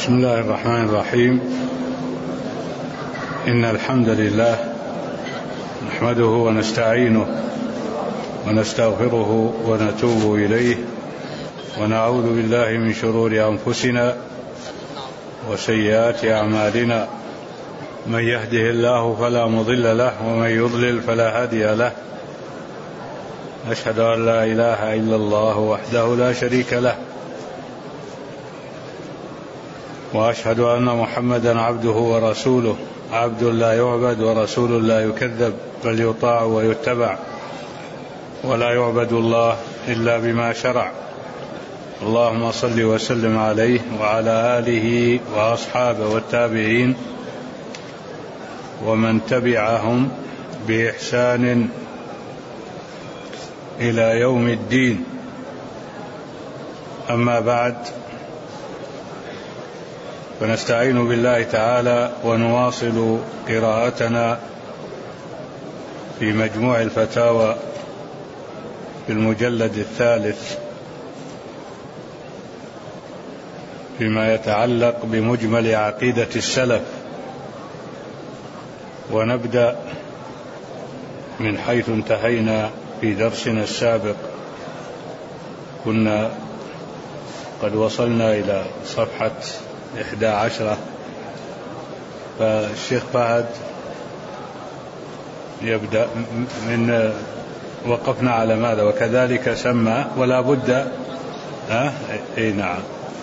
بسم الله الرحمن الرحيم. إن الحمد لله نحمده ونستعينه ونستغفره ونتوب إليه ونعوذ بالله من شرور أنفسنا وسيئات أعمالنا. من يهده الله فلا مضل له ومن يضلل فلا هادي له. أشهد أن لا إله إلا الله وحده لا شريك له، وأشهد أن محمدا عبده ورسوله، عبد لا يعبد ورسول لا يكذب، بل يطاع ويتبع، ولا يعبد الله إلا بما شرع. اللهم صل وسلم عليه وعلى آله وأصحابه والتابعين ومن تبعهم بإحسان إلى يوم الدين. أما بعد، فنستعين بالله تعالى ونواصل قراءتنا في مجموع الفتاوى في المجلد الثالث فيما يتعلق بمجمل عقيدة السلف، ونبدأ من حيث انتهينا في درسنا السابق. كنا قد وصلنا إلى صفحة 11، فالشيخ فهد يبدأ من وقفنا على ماذا؟ وكذلك سمى ولا بد نعم،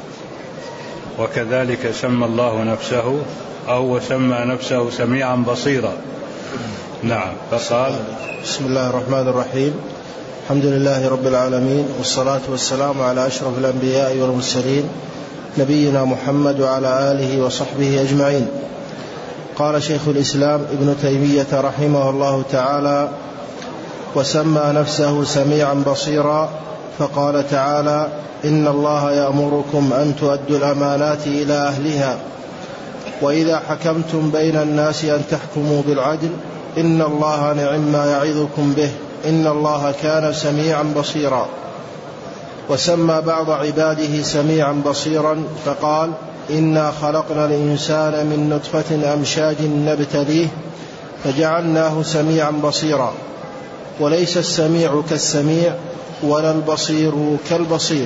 وكذلك سمى الله نفسه أو سمى نفسه سميعا بصيرا. نعم، فقال: بسم الله الرحمن الرحيم. الحمد لله رب العالمين، والصلاة والسلام على أشرف الأنبياء والمرسلين، نبينا محمد وعلى آله وصحبه أجمعين. قال شيخ الإسلام ابن تيمية رحمه الله تعالى: وسمى نفسه سميعا بصيرا، فقال تعالى: إن الله يأمركم أن تؤدوا الأمانات إلى أهلها، وإذا حكمتم بين الناس أن تحكموا بالعدل، إن الله نعم ما يعظكم به، إن الله كان سميعا بصيرا. وسمى بعض عباده سميعا بصيرا، فقال: إنا خلقنا الإنسان من نطفة أمشاج نبتليه فجعلناه سميعا بصيرا. وليس السميع كالسميع ولا البصير كالبصير.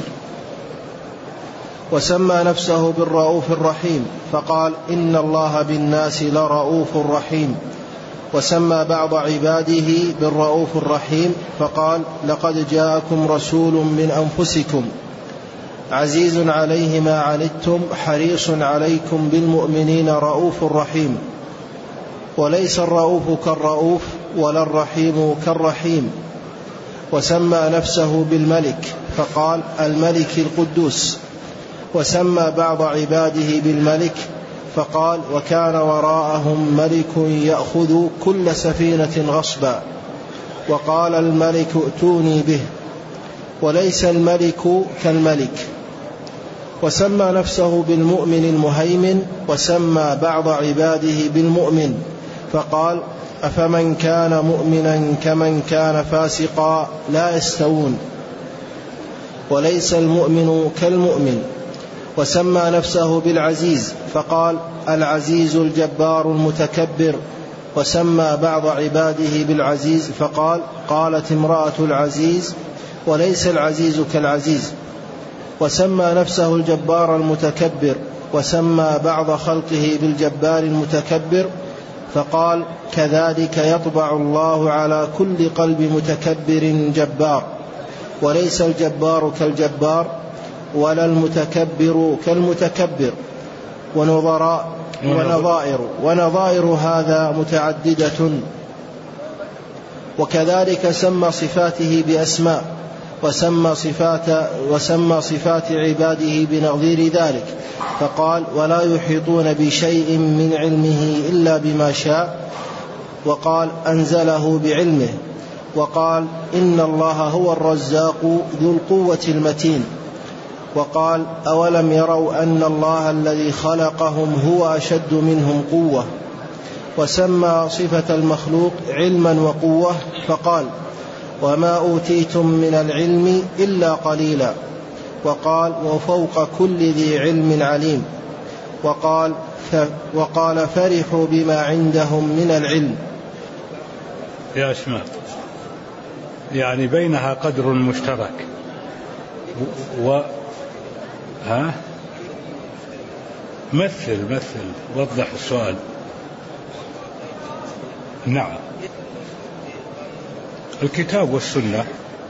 وسمى نفسه بالرؤوف الرحيم، فقال: إن الله بالناس لرؤوف رحيم. وسمى بعض عباده بالرؤوف الرحيم، فقال: لقد جاءكم رسول من أنفسكم عزيز عليه ما عنتم حريص عليكم بالمؤمنين رؤوف رحيم. وليس الرؤوف كالرؤوف ولا الرحيم كالرحيم. وسمى نفسه بالملك، فقال: الملك القدوس. وسمى بعض عباده بالملك، فقال: وكان وراءهم ملك يأخذ كل سفينة غصبا. وقال الملك ائتوني به. وليس الملك كالملك. وسمى نفسه بالمؤمن المهيمن. وسمى بعض عباده بالمؤمن، فقال: أفمن كان مؤمنا كمن كان فاسقا لا يستوون. وليس المؤمن كالمؤمن. وسمى نفسه بالعزيز، فقال: العزيز الجبار المتكبر. وسمى بعض عباده بالعزيز، فقال: قالت امرأة العزيز: وليس العزيز كالعزيز. وسمى نفسه الجبار المتكبر. وسمى بعض خلقه بالجبار المتكبر، فقال: كذلك يطبع الله على كل قلب متكبر جبار. وليس الجبار كالجبار ولا المتكبر كالمتكبر. ونظائر هذا متعددة. وكذلك سمى صفاته بأسماء، وسمى صفات عباده بنظير ذلك، فقال: ولا يحيطون بشيء من علمه إلا بما شاء. وقال: أنزله بعلمه. وقال: إن الله هو الرزاق ذو القوة المتين. وقال: أولم يروا أن الله الذي خلقهم هو أشد منهم قوة. وسمى صفة المخلوق علما وقوة، فقال: وما أوتيتم من العلم إلا قليلا. وقال: وفوق كل ذي علم عليم. وقال فرحوا بما عندهم من العلم. يا أسماء، يعني بينها قدر مشترك مثل وضح السؤال. نعم، الكتاب والسنة.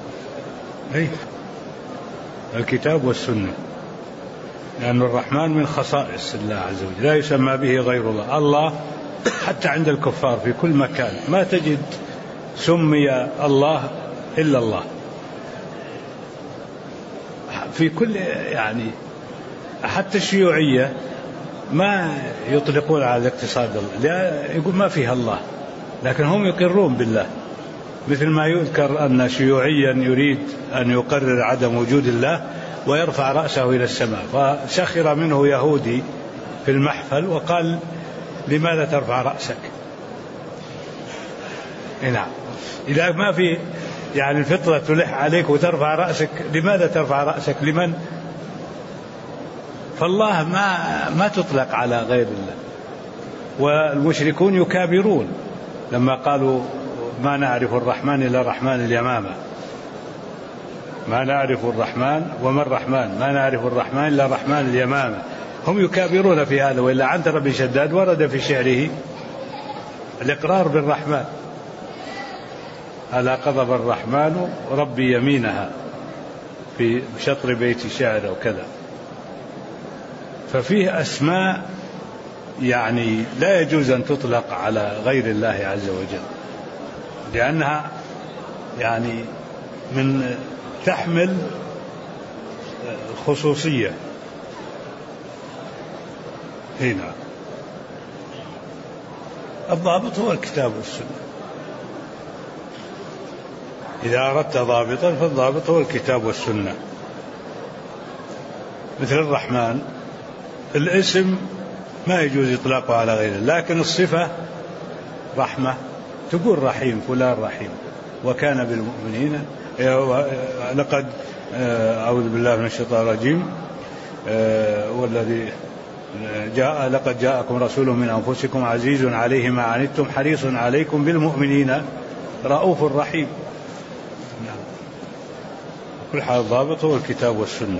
الكتاب والسنة، لأن الرحمن من خصائص الله عز وجل، لا يسمى به غير الله. الله حتى عند الكفار في كل مكان ما تجد سمي الله إلا الله، في كل يعني حتى الشيوعية ما يطلقون على الاقتصاد لا يقول ما فيها الله، لكن هم يقرون بالله، مثل ما يذكر أن شيوعيا يريد أن يقرر عدم وجود الله ويرفع رأسه إلى السماء، فسخر منه يهودي في المحفل وقال لماذا ترفع رأسك؟ نعم، إذا ما في يعني الفطرة تلح عليك وترفع رأسك، لماذا ترفع رأسك لمن؟ فالله ما تطلق على غير الله. والمشركون يكابرون لما قالوا ما نعرف الرحمن إلا الرحمن اليمامة، ما نعرف الرحمن وما الرحمن، ما نعرف الرحمن إلا الرحمن اليمامة. هم يكابرون في هذا، وإلا عنتر بن شداد ورد في شعره الإقرار بالرحمن، ألا قضب الرحمن ربي يمينها في شطر بيت شعر وكذا. ففيه أسماء يعني لا يجوز أن تطلق على غير الله عز وجل، لأنها يعني من تحمل خصوصية. هنا الضابط هو الكتاب والسنة. إذا أردت ضابطا فالضابط هو الكتاب والسنة. مثل الرحمن، الاسم ما يجوز إطلاقه على غيره، لكن الصفة رحمة، تقول رحيم، فلان رحيم وكان بالمؤمنين. لقد أعوذ بالله من الشيطان الرجيم، والذي لقد جاءكم رسول من أنفسكم عزيز عليه ما عنتم حريص عليكم بالمؤمنين رؤوف رحيم. كل حال الضابط هو الكتاب والسنة.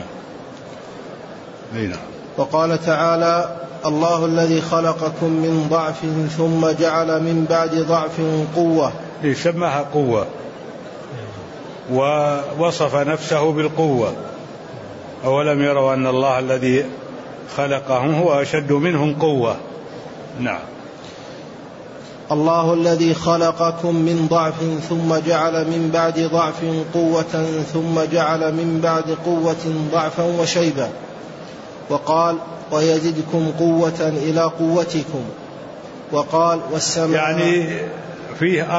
وقال تعالى الله الذي خلقكم من ضعف ثم جعل من بعد ضعف قوة، سماها قوة ووصف نفسه بالقوة. أولم يروا أن الله الذي خلقهم هو أشد منهم قوة. نعم. الله الذي خلقكم من ضعف ثم جعل من بعد ضعف قوة ثم جعل من بعد قوة ضعفا وشيبا. وقال ويزدكم قوة إلى قوتكم. وقال والسماء، يعني فيه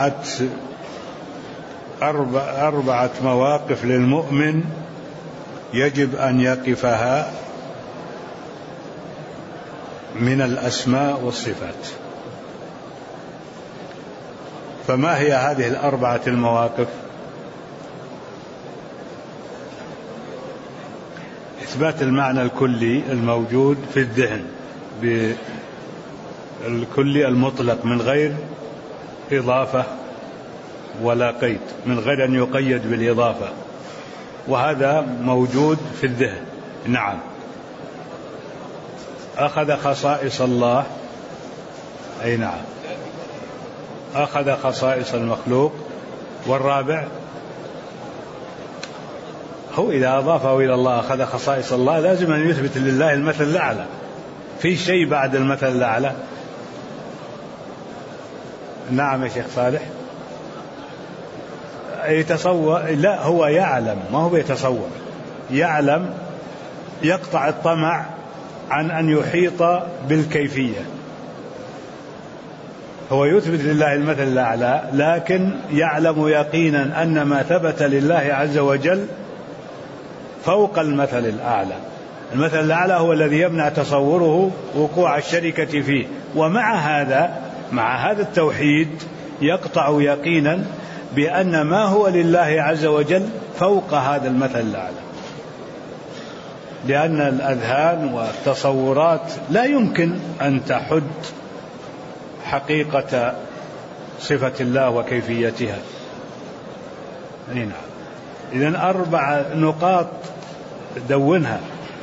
أربعة مواقف للمؤمن يجب أن يقفها من الأسماء والصفات. فما هي هذه الأربعة المواقف؟ إثبات المعنى الكلي الموجود في الذهن بالكلي المطلق من غير إضافة ولا قيد، من غير أن يقيد بالإضافة، وهذا موجود في الذهن. نعم. أخذ خصائص الله، أي نعم، أخذ خصائص المخلوق. والرابع هو إذا أضافه إلى الله أخذ خصائص الله، لازم أن يثبت لله المثل الأعلى. في شيء بعد المثل الأعلى؟ نعم يا شيخ صالح. يتصور؟ لا، هو يعلم، ما هو يتصور، يعلم، يقطع الطمع عن أن يحيط بالكيفية. هو يثبت لله المثل الأعلى، لكن يعلم يقينا أن ما ثبت لله عز وجل فوق المثل الأعلى. المثل الأعلى هو الذي يمنع تصوره وقوع الشركة فيه. ومع هذا التوحيد يقطع يقينا بأن ما هو لله عز وجل فوق هذا المثل الأعلى. لأن الأذهان والتصورات لا يمكن أن تحد حقيقة صفة الله وكيفيتها. نعم. إذن 4 نقاط دونها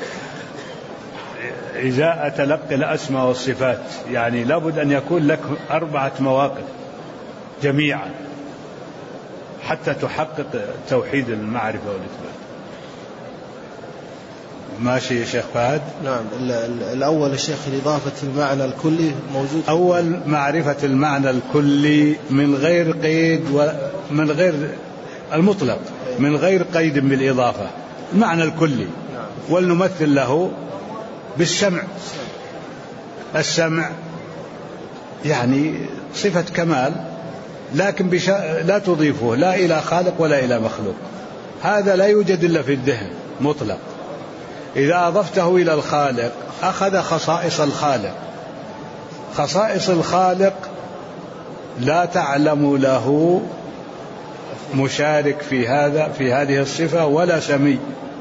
إزاء تلقي الأسماء والصفات، يعني لابد أن يكون لك 4 مواقف جميعا حتى تحقق توحيد المعرفة والإثبات. ماشي يا شيخ فهد؟ نعم. الأول الشيخ إضافة المعنى الكلي موجود. أول معرفة المعنى الكلي من غير قيد ومن غير المطلق، من غير قيد بالإضافة، المعنى الكلي. ولنمثل له بالسمع. السمع يعني صفة كمال، لكن لا تضيفه لا إلى خالق ولا إلى مخلوق، هذا لا يوجد إلا في الذهن مطلق. إذا أضفته إلى الخالق أخذ خصائص الخالق. خصائص الخالق لا تعلم له مشارك في هذه الصفة ولا سمي.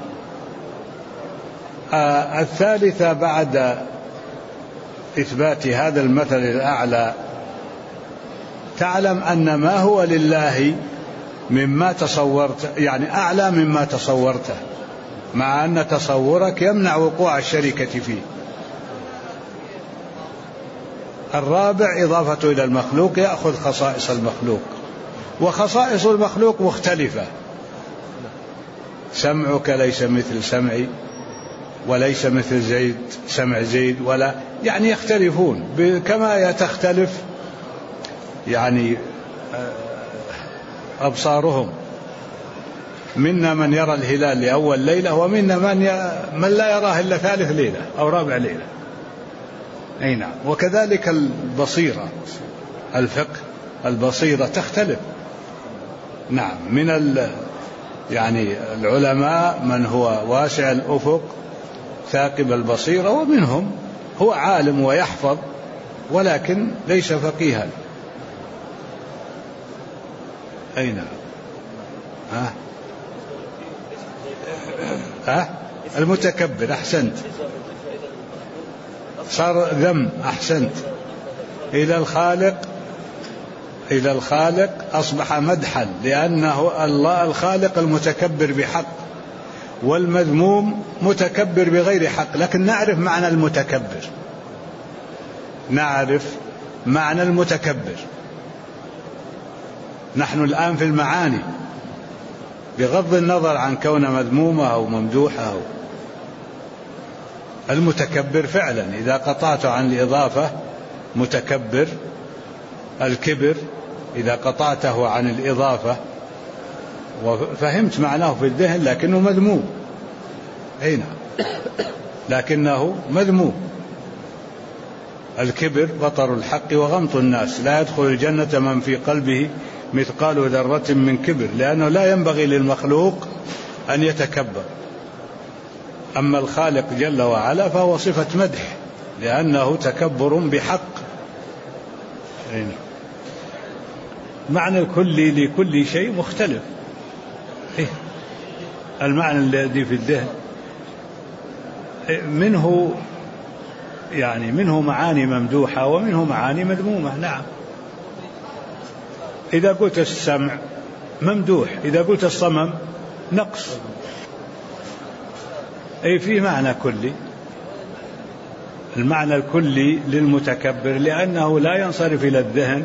الثالثة بعد إثبات هذا المثل الأعلى، تعلم أن ما هو لله مما تصورت، يعني أعلى مما تصورته، مع أن تصورك يمنع وقوع الشركة فيه. الرابع إضافته إلى المخلوق يأخذ خصائص المخلوق، وخصائص المخلوق مختلفة. سمعك ليس مثل سمعي، وليس مثل زيد سمع زيد، ولا يعني يختلفون كما تختلف يعني أبصارهم. منا من يرى الهلال لأول ليلة، ومنا من لا يراه إلا ثالث ليلة أو رابع ليلة. أي نعم. وكذلك البصيرة، الفقه البصيرة تختلف. نعم. من يعني العلماء من هو واسع الأفق ثاقب البصيرة، ومنهم هو عالم ويحفظ ولكن ليس فقيها. أي نعم. المتكبر. أحسنت، صار ذم. أحسنت. إلى الخالق أصبح مدحا، لأنه الله الخالق المتكبر بحق، والمذموم متكبر بغير حق. لكن نعرف معنى المتكبر، نعرف معنى المتكبر. نحن الآن في المعاني، بغض النظر عن كون مذمومة أو ممدوحة. المتكبر فعلا إذا قطعت عن الإضافة متكبر. الكبر إذا قطعته عن الإضافة وفهمت معناه في الذهن لكنه مذموم. أي نعم، لكنه مذموم. الكبر بطر الحق وغمط الناس، لا يدخل الجنة من في قلبه مثقال ذرة من كبر، لأنه لا ينبغي للمخلوق أن يتكبر. أما الخالق جل وعلا فهو صفة مدح، لأنه تكبر بحق. معنى الكلي لكل شيء مختلف. المعنى الذي في الذهن منه معاني ممدوحة ومنه معاني مذمومة. نعم. إذا قلت السمع ممدوح، إذا قلت الصمم نقص. أي في معنى كلي. المعنى الكلي للمتكبر لأنه لا ينصرف إلى الذهن.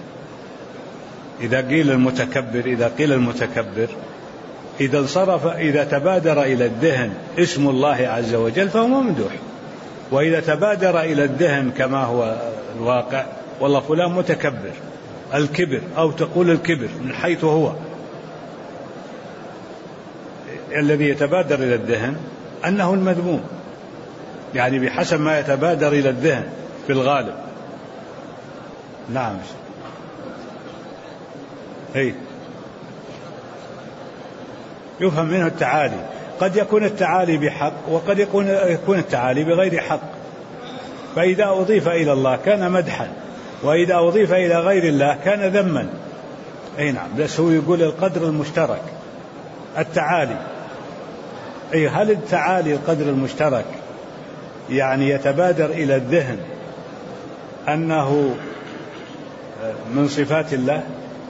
إذا قيل المتكبر إذا انصرف، إذا تبادر إلى الذهن اسم الله عز وجل فهو ممدوح، وإذا تبادر إلى الذهن كما هو الواقع والله فلان متكبر. الكبر أو تقول الكبر من حيث هو الذي يتبادر إلى الذهن أنه المذموم، يعني بحسب ما يتبادر إلى الذهن في الغالب. نعم. يفهم منه التعالي. قد يكون التعالي بحق وقد يكون التعالي بغير حق. فإذا أضيف إلى الله كان مدحا، وإذا أضيف إلى غير الله كان ذما. أي نعم. بس هو يقول القدر المشترك التعالي. أي هل التعالي القدر المشترك يعني يتبادر إلى الذهن أنه من صفات الله؟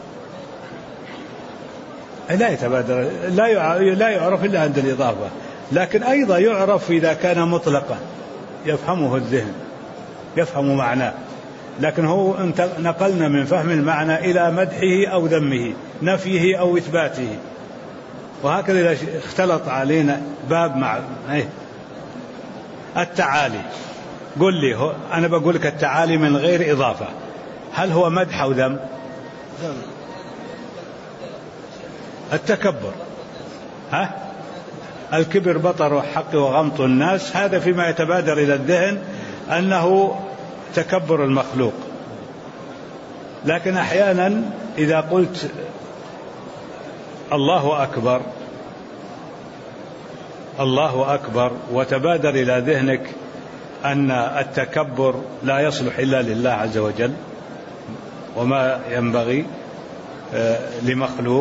لا يتبادر، لا يعرف إلا عند الإضافة، لكن أيضا يعرف إذا كان مطلقا يفهمه الذهن، يفهم معناه، لكن هو نقلنا من فهم المعنى إلى مدحه أو ذمه، نفيه أو إثباته، وهكذا إذا اختلط علينا باب مع التعالي. قل لي، أنا بقول لك التعالي من غير إضافة، هل هو مدح أو ذم؟ التكبر، الكبر بطر الحق وغمط الناس، هذا فيما يتبادر إلى الذهن أنه تكبر المخلوق. لكن أحيانا إذا قلت الله أكبر الله أكبر وتبادر إلى ذهنك أن التكبر لا يصلح إلا لله عز وجل وما ينبغي لمخلوق،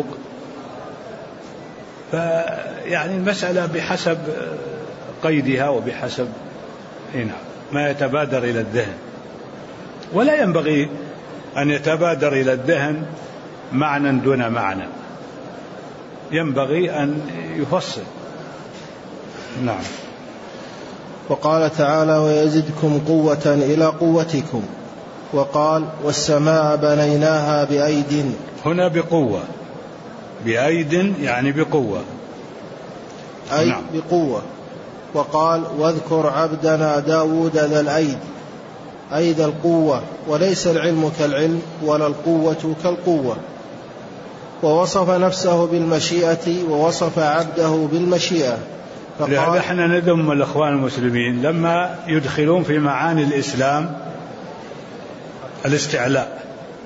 فيعني المسألة بحسب قيدها وبحسب ما يتبادر إلى الذهن، ولا ينبغي أن يتبادر إلى الذهن معنى دون معنى، ينبغي أن يفصل. نعم. وقال تعالى ويزدكم قوة إلى قوتكم، وقال والسماء بنيناها بأيد، هنا بقوة، بأيد يعني بقوة، أي نعم. بقوة. وقال واذكر عبدنا داود ذا الأيد، أيد القوة، وليس العلم كالعلم ولا القوة كالقوة. ووصف نفسه بالمشيئة ووصف عبده بالمشيئة. لهذا احنا ندم الأخوان المسلمين لما يدخلون في معاني الإسلام الاستعلاء،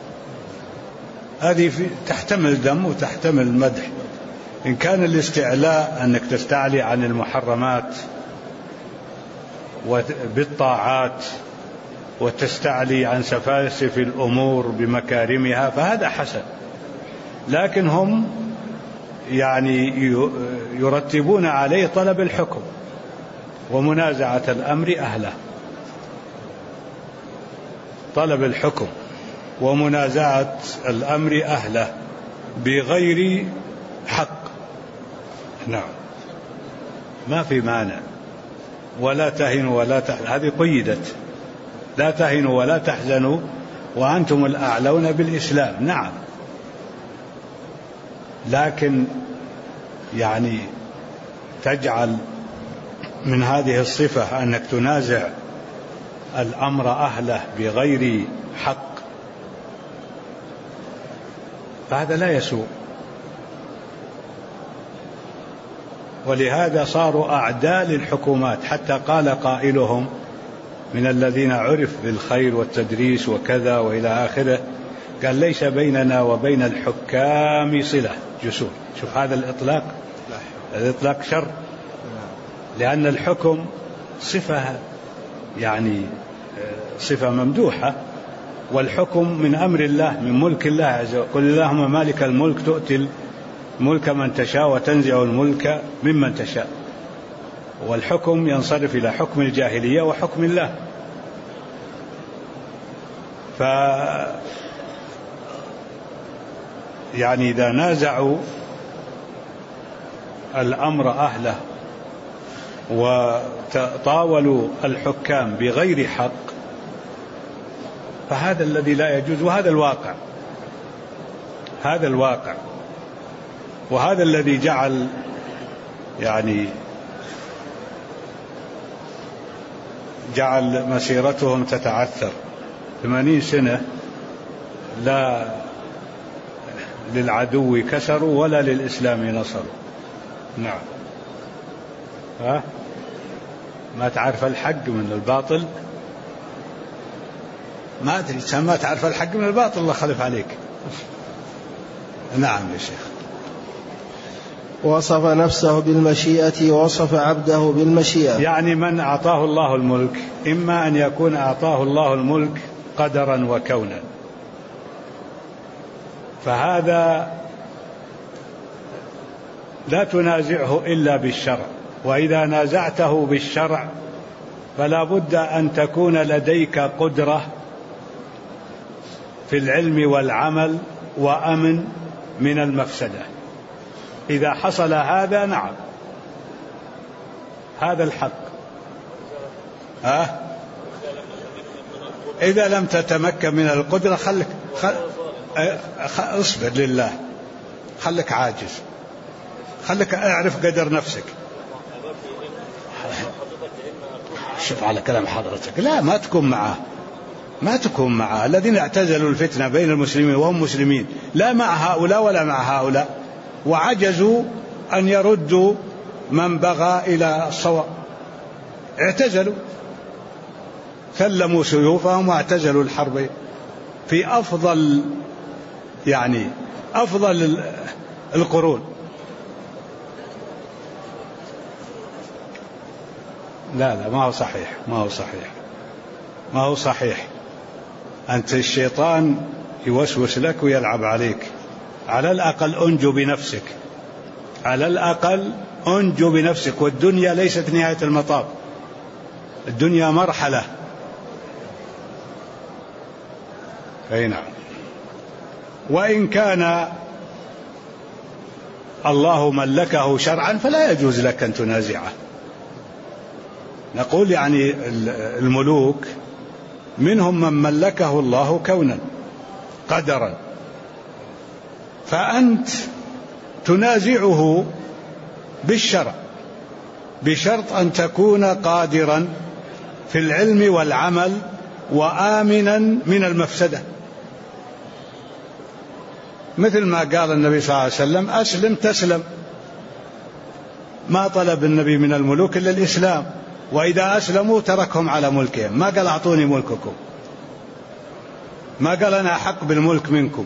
هذه تحتمل ذم وتحتمل مدح. إن كان الاستعلاء أنك تستعلي عن المحرمات بالطاعات وتستعلي عن سفاسف الأمور بمكارمها فهذا حسن، لكن هم يعني يرتبون عليه طلب الحكم ومنازعة الأمر أهله، طلب الحكم ومنازعة الأمر أهله بغير حق. نعم، ما في مانع. ولا تهنوا ولا تحزنوا، هذه قيدت، لا تهنوا ولا تحزنوا وأنتم الأعلون بالإسلام. نعم، لكن يعني تجعل من هذه الصفة أنك تنازع الأمر أهله بغير حق، فهذا لا يسوء. ولهذا صاروا أعداء للحكومات، حتى قال قائلهم من الذين عرف بالخير والتدريس وكذا وإلى آخره، قال ليس بيننا وبين الحكام صلة جسور. شوف هذا الإطلاق، الإطلاق شر، لأن الحكم صفة يعني صفة ممدوحة، والحكم من أمر الله، من ملك الله عز وجل. قل اللهم مالك الملك تؤتي الملك من تشاء وتنزع الملك ممن تشاء. والحكم ينصرف إلى حكم الجاهلية وحكم الله. يعني إذا نازعوا الأمر أهله وطاولوا الحكام بغير حق فهذا الذي لا يجوز، وهذا الواقع، هذا الواقع، وهذا الذي جعل يعني جعل مسيرتهم تتعثر. 80 سنة لا للعدو كسروا ولا للإسلام نصروا. نعم. ما تعرف الحق من الباطل، ما أدري ما تعرف الحق من الباطل، الله خلف عليك. نعم يا شيخ. وصف نفسه بالمشيئة ووصف عبده بالمشيئة، يعني من أعطاه الله الملك إما أن يكون أعطاه الله الملك قدرا وكونا، فهذا لا تنازعه إلا بالشرع، وإذا نازعته بالشرع فلا بد أن تكون لديك قدرة في العلم والعمل وأمن من المفسدة. إذا حصل هذا نعم هذا الحق. إذا لم تتمكن من القدرة اصبر لله، خلك عاجز، خلك اعرف قدر نفسك. شوف على كلام حضرتك، لا ما تكون معه الذين اعتزلوا الفتنة بين المسلمين وهم مسلمين، لا مع هؤلاء ولا مع هؤلاء، وعجزوا أن يردوا من بغى إلى الصواب، اعتزلوا، سلموا سيوفهم واعتزلوا الحرب في أفضل القرون. لا ما هو صحيح. أنت الشيطان يوسوس لك ويلعب عليك. على الأقل أنجو بنفسك، والدنيا ليست نهاية المطاف، الدنيا مرحلة. أي نعم. وإن كان الله ملكه شرعا فلا يجوز لك أن تنازعه. نقول الملوك منهم من ملكه الله كونا قدرا، فأنت تنازعه بالشرع بشرط أن تكون قادرا في العلم والعمل وآمنا من المفسدة، مثل ما قال النبي صلى الله عليه وسلم: أسلم تسلم. ما طلب النبي من الملوك إلا الإسلام، وإذا أسلموا تركهم على ملكهم، ما قال أعطوني ملككم، ما قال أنا أحق بالملك منكم.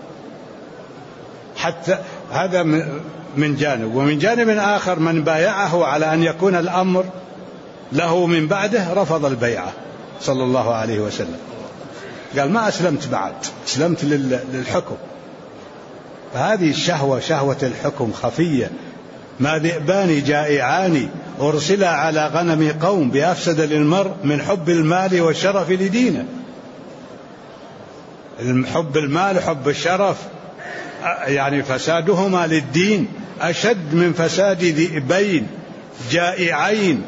حتى هذا من جانب، ومن جانب آخر من بايعه على أن يكون الأمر له من بعده رفض البيعة صلى الله عليه وسلم، قال ما أسلمت بعد، أسلمت للحكم. فهذه الشهوة، شهوة الحكم خفية. ما ذئبان جائعان أرسلا على غنم قوم بأفسد للمرء من حب المال والشرف لدينه. حب المال وحب الشرف فسادهما للدين أشد من فساد ذئبين جائعين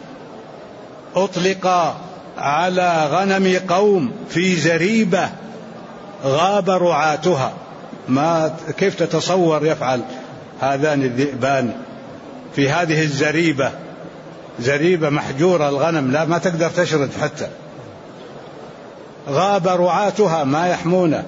أطلقا على غنم قوم في زريبة غاب رعاتها. كيف تتصور يفعل هذان الذئبان في هذه الزريبة، زريبة محجورة الغنم، لا ما تقدر تشرد حتى، غاب رعاتها ما يحمونه.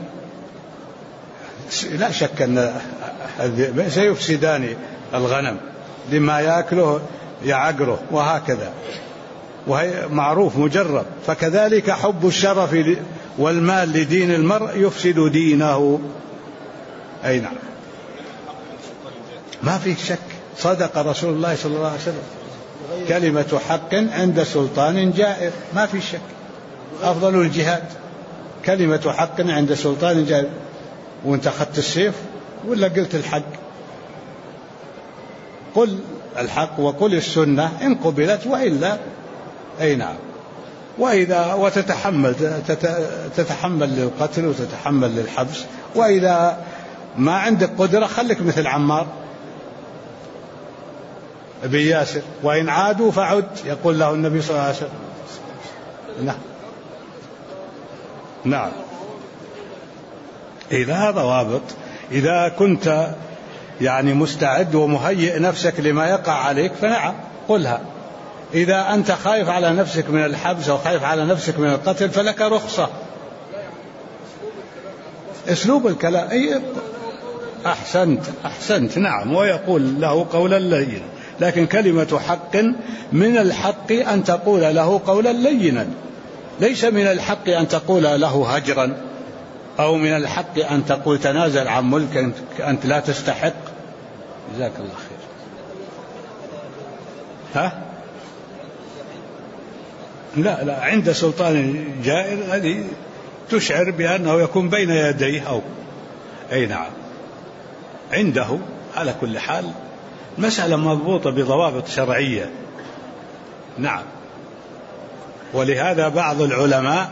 لا شك أن الذئبين سيفسدان الغنم لما يأكله يعقره، وهكذا، وهي معروف مجرب. فكذلك حب الشرف والمال لدين المرء يفسد دينه. أي نعم، ما في شك. صدق رسول الله صلى الله عليه وسلم: كلمة حق عند سلطان جائر. ما في شك، أفضل الجهاد كلمة حق عند سلطان جائر. وانت أخذت السيف ولا قلت الحق؟ قل الحق وقل السنة إن قبلت وإلا. أي نعم. تتحمل للقتل وتتحمل للحبس. وإذا ما عندك قدرة خليك مثل عمار بن ياسر: وإن عادوا فعد، يقول له النبي صلى الله عليه وسلم. نعم. إذا ضوابط، إذا كنت مستعد ومهيئ نفسك لما يقع عليك فنعم قلها. إذا أنت خايف على نفسك من الحبس أو خايف على نفسك من القتل فلك رخصة. أسلوب الكلام. أي أحسنت. نعم. ويقول له قولا لينا، لكن كلمة حق من الحق أن تقول له قولا لينا، ليس من الحق أن تقول له هجرا، أو من الحق أن تقول تنازل عن ملك أنت لا تستحق. جزاك الله خير. لا عند سلطان جائر هذه تشعر بأنه يكون بين يديه أو. أي نعم. عنده على كل حال مسألة مضبوطة بضوابط شرعية. نعم. ولهذا بعض العلماء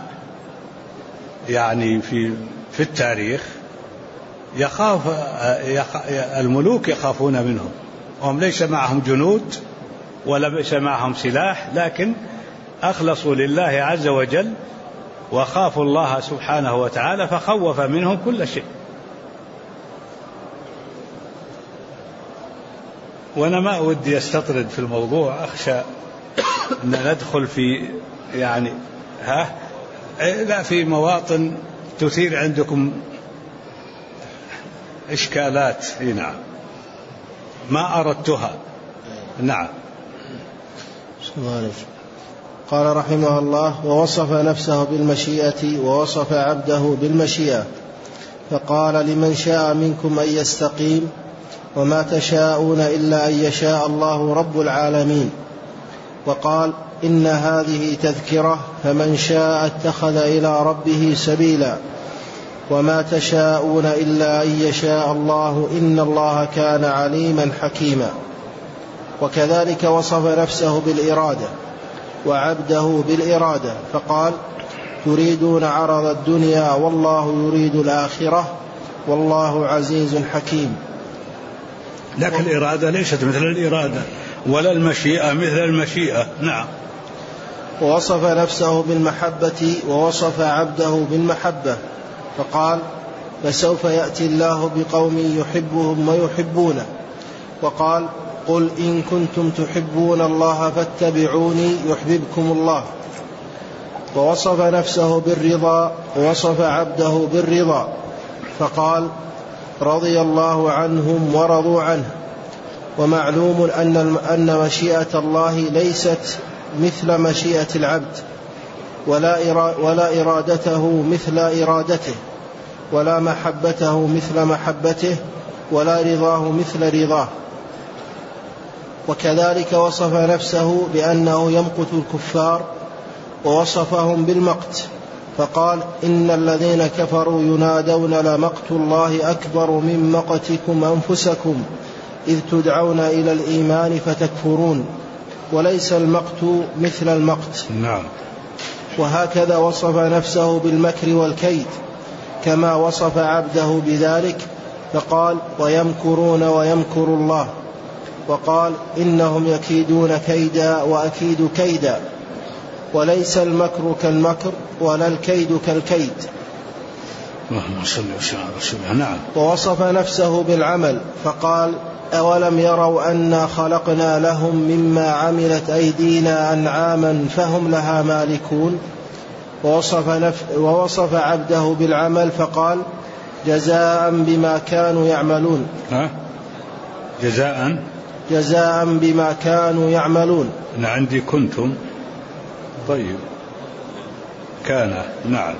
يعني في التاريخ الملوك يخافون منهم، وهم ليس معهم جنود ولا ليس معهم سلاح، لكن أخلصوا لله عز وجل وخافوا الله سبحانه وتعالى فخوف منهم كل شيء. وأنا ما أودي أستطرد في الموضوع، أخشى أن ندخل في يعني لا في مواطن تثير عندكم إشكالات. نعم ما أردتها. نعم. قال رحمه الله: ووصف نفسه بالمشيئة ووصف عبده بالمشيئة، فقال: لمن شاء منكم أن يستقيم، وما تشاءون إلا أن يشاء الله رب العالمين. وقال: إن هذه تذكرة، فمن شاء اتخذ إلى ربه سبيلا، وما تشاءون إلا أن يشاء الله، إن الله كان عليما حكيما. وكذلك وصف نفسه بالإرادة وعبده بالإرادة، فقال: تريدون عرض الدنيا والله يريد الآخرة والله عزيز حكيم. لكن الإرادة ليست مثل الإرادة، ولا المشيئة مثل المشيئة. نعم. ووصف نفسه بالمحبة ووصف عبده بالمحبة، فقال: فسوف يأتي الله بقوم يحبهم ويحبونه. وقال: قل إن كنتم تحبون الله فاتبعوني يحببكم الله. ووصف نفسه بالرضا ووصف عبده بالرضا، فقال: رضي الله عنهم ورضوا عنه. ومعلوم أن مشيئة الله ليست مثل مشيئة العبد، ولا إرادته مثل إرادته، ولا محبته مثل محبته، ولا رضاه مثل رضاه. وكذلك وصف نفسه بأنه يمقت الكفار، ووصفهم بالمقت، فقال: إن الذين كفروا ينادون لمقت الله أكبر من مقتكم أنفسكم إذ تدعون إلى الإيمان فتكفرون، وليس المقت مثل المقت. نعم. وهكذا وصف نفسه بالمكر والكيد، كما وصف عبده بذلك، فقال: ويمكرون ويمكر الله. وقال: إنهم يكيدون كيدا وأكيد كيدا، وليس المكر كالمكر ولا الكيد كالكيد. اللهم صل وسلم على رسول الله. نعم. ووصف نفسه بالعمل، فقال: أولم يروا أنا خلقنا لهم مما عملت أيدينا أنعاما فهم لها مالكون. ووصف عبده بالعمل، فقال: جزاء بما كانوا يعملون. جزاء بما كانوا يعملون. أنا عندي كنتم. طيب كان. نعم.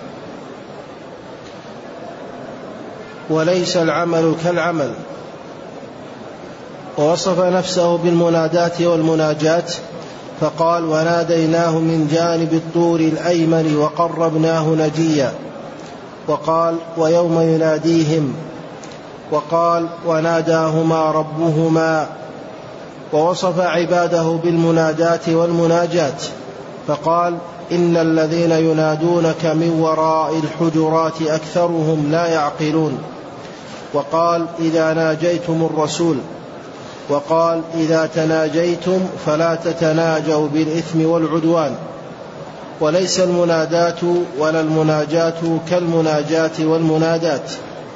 وليس العمل كالعمل. ووصف نفسه بالمنادات والمناجات، فقال: وناديناه من جانب الطور الأيمن وقربناه نجيا. وقال: ويوم يناديهم. وقال: وناداهما ربهما. ووصف عباده بالمنادات والمناجات، فقال: إن الذين ينادونك من وراء الحجرات أكثرهم لا يعقلون. وقال: إذا ناجيتم الرسول. وقال: إذا تناجيتم فلا تتناجوا بالإثم والعدوان. وليس المنادات ولا المناجات كالمناجات والمنادات.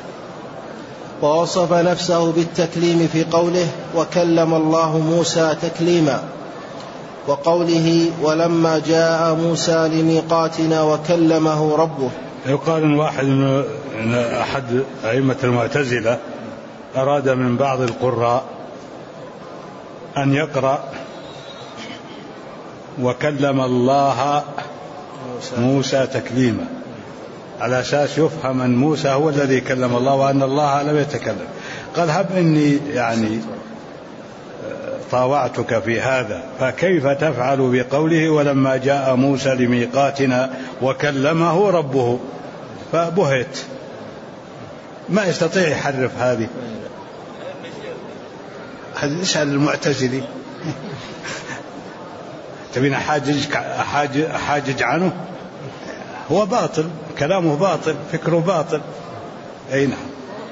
ووصف نفسه بالتكليم في قوله: وكلم الله موسى تكليما، وقوله: ولما جاء موسى لميقاتنا وكلمه ربه. يقال إن واحد من أحد أئمة المعتزلة أراد من بعض القراء أن يقرأ وكلم الله موسى تكليما، على أساس يفهم أن موسى هو الذي كلم الله وأن الله لم يتكلم. قال: هب إني يعني طاوعتك في هذا، فكيف تفعل بقوله: ولما جاء موسى لميقاتنا وكلمه ربه؟ فبهت، ما يستطيع يحرف هذه. اسأل المعتزلي. تبين أحاجج عنه؟ هو باطل، كلامه باطل، فكره باطل. أي نعم.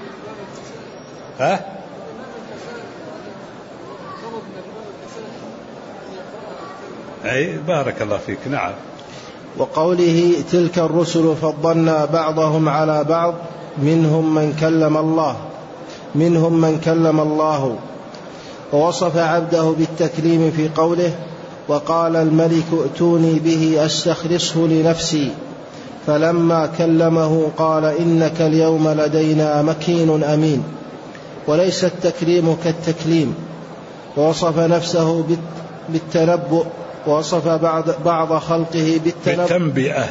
أي بارك الله فيك. نعم. وقوله تلك الرسل فضلنا بعضهم على بعض منهم من كلم الله ووصف عبده بالتكليم في قوله وقال الملك ائتوني به أستخلصه لنفسي فلما كلمه قال إنك اليوم لدينا مكين أمين. وليس التكليم كالتكليم. ووصف نفسه بالتنبؤ ووصف بعض خلقه بالتنبئة.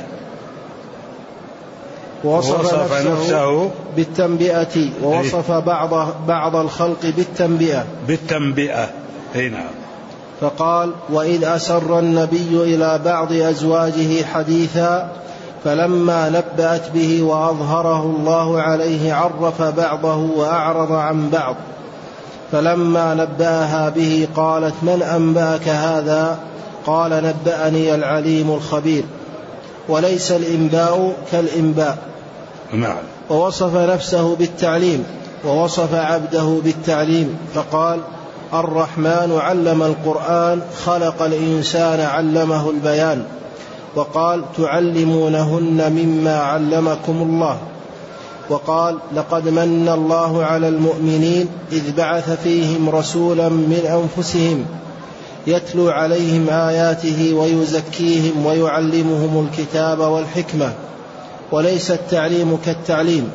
ووصف نفسه بالتنبئة ووصف بعض الخلق بالتنبئة. أي نعم. فقال وإذ أسر النبي إلى بعض أزواجه حديثا فلما نبأت به وأظهره الله عليه عرف بعضه وأعرض عن بعض فلما نبأها به قالت من أنبأك هذا؟ قال نبأني العليم الخبير. وليس الإنباء كالإنباء. نعم. ووصف نفسه بالتعليم ووصف عبده بالتعليم فقال الرحمن علم القرآن خلق الإنسان علمه البيان. وقال تعلمونهن مما علمكم الله. وقال لقد من الله على المؤمنين إذ بعث فيهم رسولا من أنفسهم يتلو عليهم آياته ويزكيهم ويعلمهم الكتاب والحكمة. وليس التعليم كالتعليم.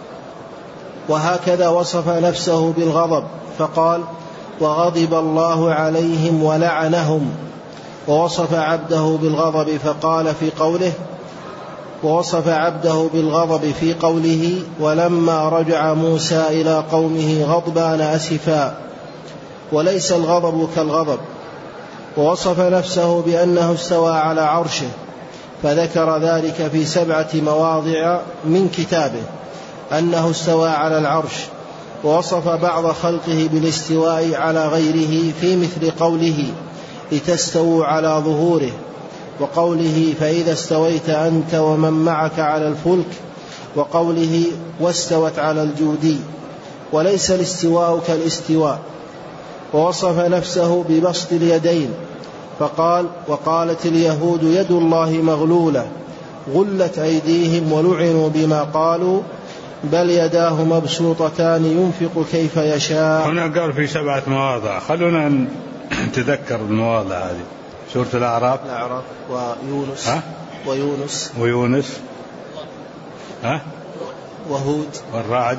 وهكذا وصف نفسه بالغضب فقال وغضب الله عليهم ولعنهم. ووصف عبده بالغضب فقال في قوله ولما رجع موسى إلى قومه غضبان أسفا. وليس الغضب كالغضب. ووصف نفسه بأنه استوى على عرشه فذكر ذلك في 7 مواضع من كتابه أنه استوى على العرش. ووصف بعض خلقه بالاستواء على غيره في مثل قوله لتستووا على ظهوره وقوله فإذا استويت أنت ومن معك على الفلك وقوله واستوت على الجودي. وليس الاستواء كالاستواء. ووصف نفسه ببسط اليدين فقال وقالت اليهود يد الله مغلولة غلت أيديهم ولعنوا بما قالوا بل يداه مبسوطتان ينفق كيف يشاء. هنا قال في 7 مواضع. خلونا نتذكر المواضع هذه. سورة الأعراف ويونس وهود والرعد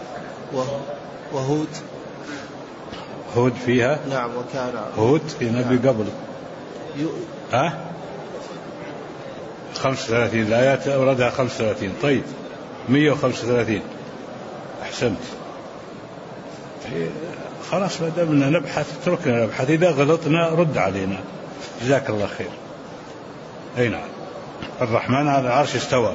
هود فيها. نعم. وكان هود في نبي قبل 35 الآيات أوردها 35. طيب 135. أحسنت. خلاص ما دامنا نبحث اتركنا نبحث. إذا غلطنا رد علينا. جزاك الله خير. أي نعم. الرحمن على العرش استوى.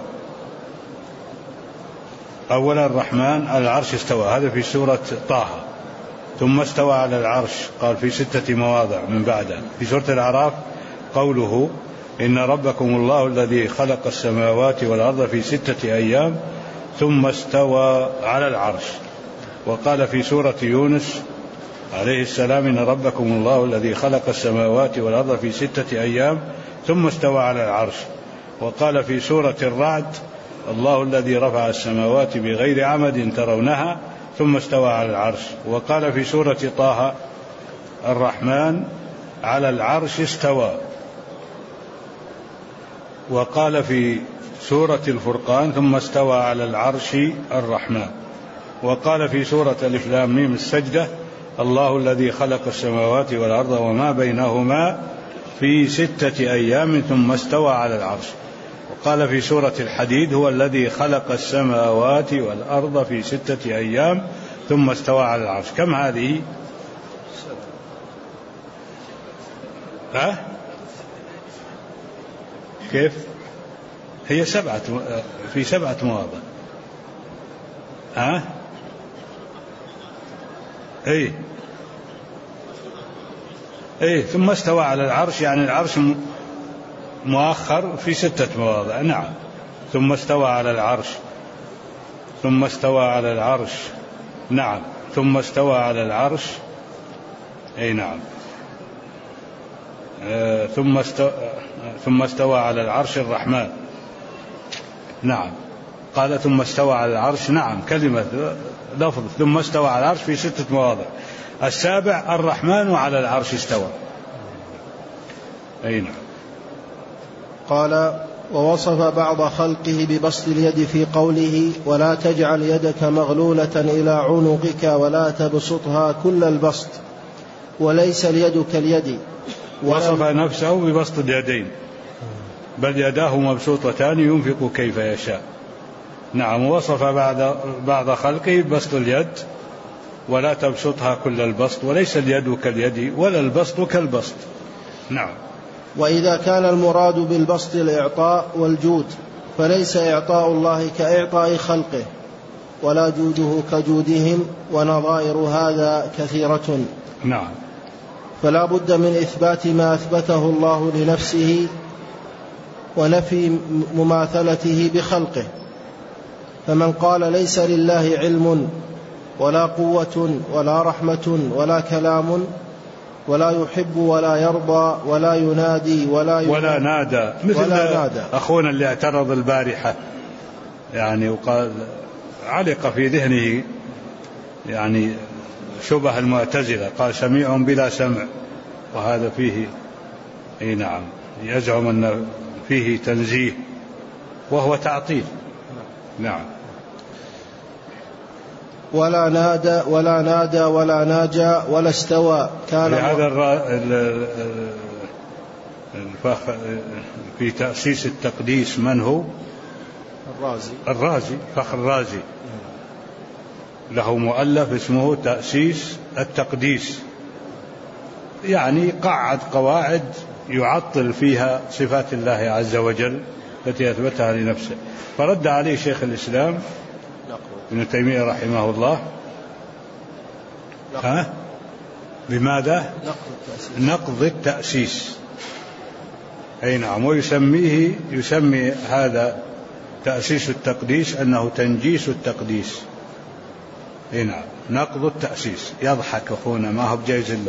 أولا الرحمن على العرش استوى هذا في سورة طه. ثم استوى على العرش قال في 6 مواضع من بعدها. في سورة الأعراف قوله إن ربكم الله الذي خلق السماوات والأرض في 6 أيام ثم استوى على العرش. وقال في سورة يونس عليه السلام إن ربكم الله الذي خلق السماوات والأرض في 6 أيام ثم استوى على العرش. وقال في سورة الرعد الله الذي رفع السماوات بغير عمد ترونها ثم استوى على العرش. وقال في سورة طه الرحمن على العرش استوى. وقال في سورة الفرقان ثم استوى على العرش الرحمن. وقال في سورة الف لام ميم السجدة الله الذي خلق السماوات والأرض وما بينهما في 6 أيام ثم استوى على العرش. وقال في سورة الحديد هو الذي خلق السماوات والأرض في 6 أيام ثم استوى على العرش. كم هذه؟ كيف؟ هي 7 في 7 مواضع. أي ثم استوى على العرش، يعني العرش مؤخر في 6 مواضع. نعم. ثم استوى على العرش، ثم استوى على العرش. نعم. ثم استوى على العرش. نعم. ثم استوى على العرش الرحمن. نعم. قال ثم استوى على العرش. نعم، كلمة لفظ ثم استوى على العرش في 6 مواضع. 7 الرحمن على العرش استوى. نعم. قال ووصف بعض خلقه ببسط اليد في قوله ولا تجعل يدك مغلولة إلى عنقك ولا تبسطها كل البسط وليس اليد كاليد. وصف نفسه ببسط اليدين، بل يداه مبسوطتان ينفق كيف يشاء. نعم. وصف بعض خلقه ببسط اليد ولا تبسطها كل البسط وليس اليد كاليد ولا البسط كالبسط. نعم. وإذا كان المراد بالبسط الإعطاء والجود فليس إعطاء الله كإعطاء خلقه ولا جوده كجودهم، ونظائر هذا كثيرة. نعم. فلا بد من إثبات ما أثبته الله لنفسه ونفي مماثلته بخلقه. فمن قال ليس لله علم ولا قوة ولا رحمة ولا كلام ولا يحب ولا يرضى ولا ينادي ولا نادى، مثل ولا نادى. أخونا اللي اعترض البارحة يعني وقال علق في ذهنه يعني شبه المعتزلة، قال سميع بلا سمع، وهذا فيه نعم يزعم أن فيه تنزيه وهو تعطيل. نعم. ولا نادى ولا ناجى ولا استوى. كان هذا في تأسيس التقديس من هو؟ الرازي، فخر الرازي له مؤلف اسمه تأسيس التقديس، يعني قعد قواعد يعطل فيها صفات الله عز وجل التي أثبتها لنفسه. فرد عليه شيخ الإسلام ابن تيمية رحمه الله بماذا؟ نقض التأسيس. نعم. ويسمي هذا تأسيس التقديس أنه تنجيس التقديس. نعم. نقض التأسيس. يضحك أخونا، ما هو بجايز له.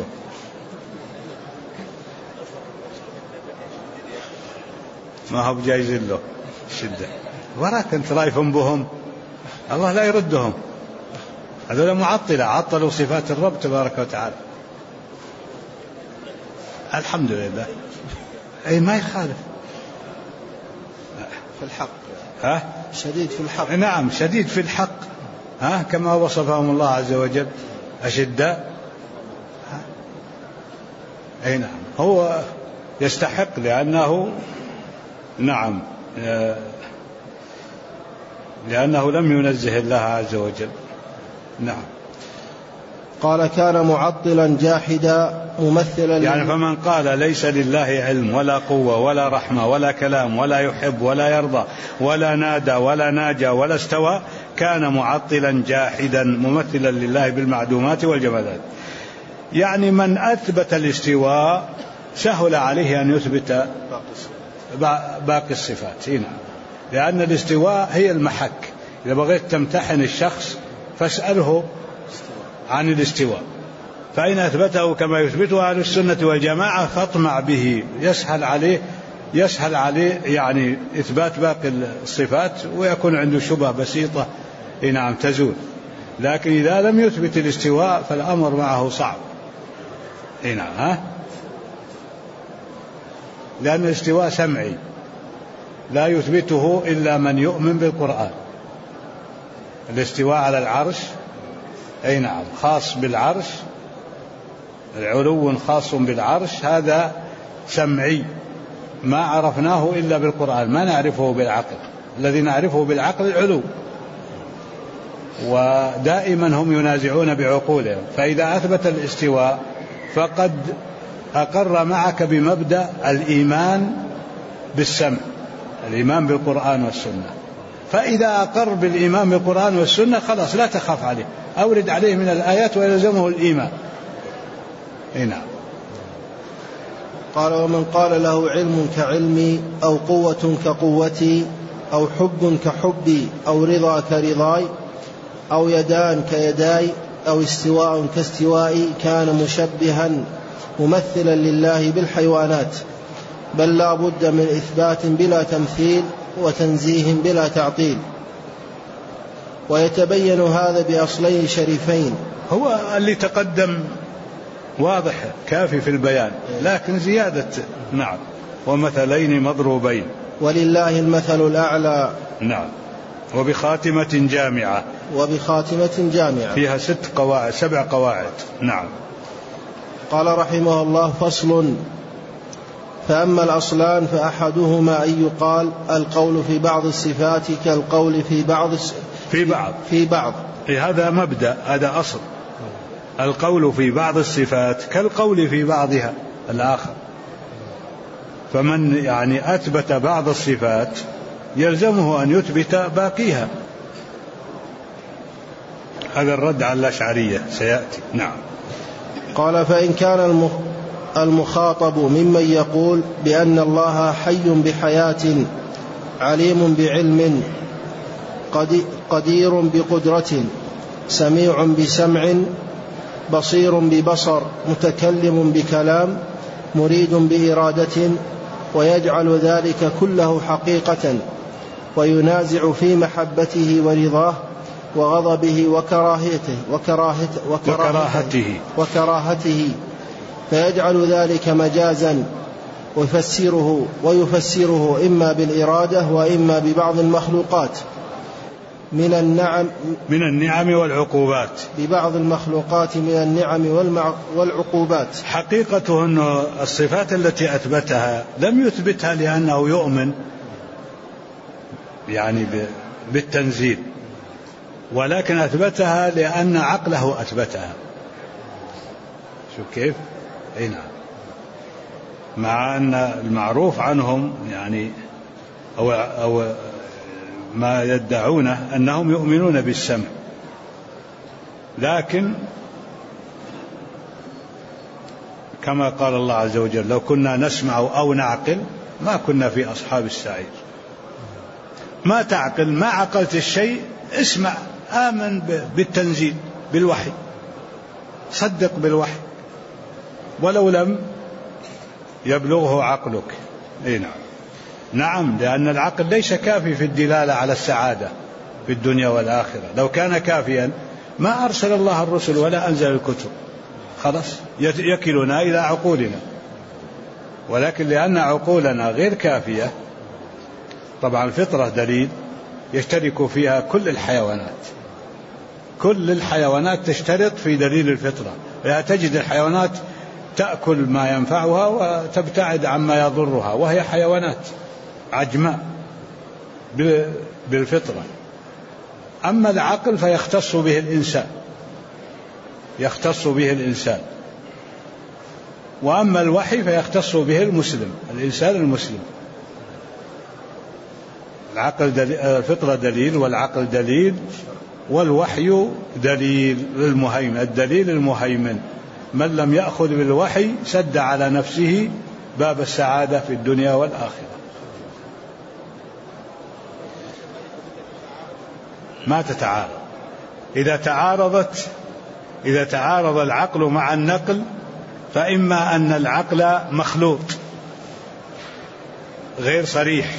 ما هو بجايز له شدة. وراك أنت رايفهم بهم، الله لا يردهم. هذول معطلة، عطلوا صفات الرب تبارك وتعالى. الحمد لله. ما يخالف في الحق. شديد في الحق. نعم، شديد في الحق. كما وصفهم الله عز وجل أشداء. نعم. هو يستحق لأنه نعم لأنه لم ينزه الله عز وجل. نعم. قال كان معطلا جاحدا ممثلا يعني فمن قال ليس لله علم ولا قوة ولا رحمة ولا كلام ولا يحب ولا يرضى ولا نادى ولا ناجى ولا استوى كان معطلا جاحدا ممثلا لله بالمعدومات والجمادات. يعني من أثبت الاستواء سهل عليه أن يثبت باقي الصفات. هنا لأن الاستواء هي المحك. إذا بغيت تمتحن الشخص فاسأله عن الاستواء، فإن أثبته كما يثبته أهل السنة والجماعة فاطمع به، يسهل عليه يعني إثبات باقي الصفات ويكون عنده شبهة بسيطة نعم تزول. لكن إذا لم يثبت الاستواء فالأمر معه صعب. نعم. لأن الاستواء سمعي لا يثبته إلا من يؤمن بالقرآن. الاستواء على العرش نعم خاص بالعرش، العلو خاص بالعرش، هذا سمعي ما عرفناه إلا بالقرآن، ما نعرفه بالعقل. الذي نعرفه بالعقل العلو، ودائما هم ينازعون بعقولهم. فإذا أثبت الاستواء فقد أقر معك بمبدأ الإيمان بالسمع، الإيمان بالقرآن والسنة. فإذا أقر بالإيمان بالقرآن والسنة خلاص لا تخاف عليه، أورد عليه من الآيات ويلزمه الإيمان. نعم. قال: ومن قال له علم كعلمي أو قوة كقوتي أو حب كحبي أو رضا كرضاي أو يدان كيداي أو استواء كاستوائي كان مشبها ممثلا لله بالحيوانات، بل لا بد من إثبات بلا تمثيل وتنزيه بلا تعطيل. ويتبين هذا بأصلين شريفين. هو اللي تقدم واضح كافي في البيان، لكن زيادة نعم ومثلين مضروبين ولله المثل الأعلى. نعم. وبخاتمة جامعة. وبخاتمة جامعة فيها 7 قواعد. نعم. قال رحمه الله: فصل. فأما الأصلان فأحدهما أن يقال القول في بعض الصفات كالقول في بعض. هذا مبدأ، هذا أصل. القول في بعض الصفات كالقول في بعضها الآخر. فمن يعني أثبت بعض الصفات يلزمه أن يثبت باقيها. هذا الرد على الأشعرية سيأتي. نعم. قال: فإن كان المخاطب ممن يقول بأن الله حي بحياة عليم بعلم قدير بقدرة سميع بسمع بصير ببصر متكلم بكلام مريد بإرادة، ويجعل ذلك كله حقيقة وينازع في محبته ورضاه وغضبه وكراهته فيجعل ذلك مجازا ويفسره إما بالإرادة وإما ببعض المخلوقات من النعم والعقوبات. ببعض المخلوقات من النعم والعقوبات. حقيقته أن الصفات التي أثبتها لم يثبتها لأنه يؤمن يعني بالتنزيل، ولكن أثبتها لأن عقله أثبتها. شو كيف؟ أي نعم. مع أن المعروف عنهم يعني أو ما يدعونه أنهم يؤمنون بالسمع، لكن كما قال الله عز وجل: لو كنا نسمع أو نعقل ما كنا في أصحاب السعير. ما تعقل، ما عقلت الشيء، اسمع، آمن بالتنزيل بالوحي، صدق بالوحي ولو لم يبلغه عقلك. اي نعم. نعم، لأن العقل ليس كافي في الدلالة على السعادة في الدنيا والآخرة. لو كان كافيا ما أرسل الله الرسل ولا أنزل الكتب، خلاص يكلنا إلى عقولنا. ولكن لأن عقولنا غير كافية، طبعا الفطرة دليل يشترك فيها كل الحيوانات تشترك في دليل الفطرة. لا تجد الحيوانات تأكل ما ينفعها وتبتعد عما يضرها، وهي حيوانات عجماء بالفطرة. أما العقل فيختص به الإنسان، وأما الوحي فيختص به الإنسان المسلم. الفطرة دليل، والعقل دليل، والوحي دليل المهيمن. الدليل المهيمن من لم يأخذ بالوحي سد على نفسه باب السعادة في الدنيا والآخرة. ما تتعارض. إذا تعارض العقل مع النقل فإما أن العقل مخلوط غير صريح،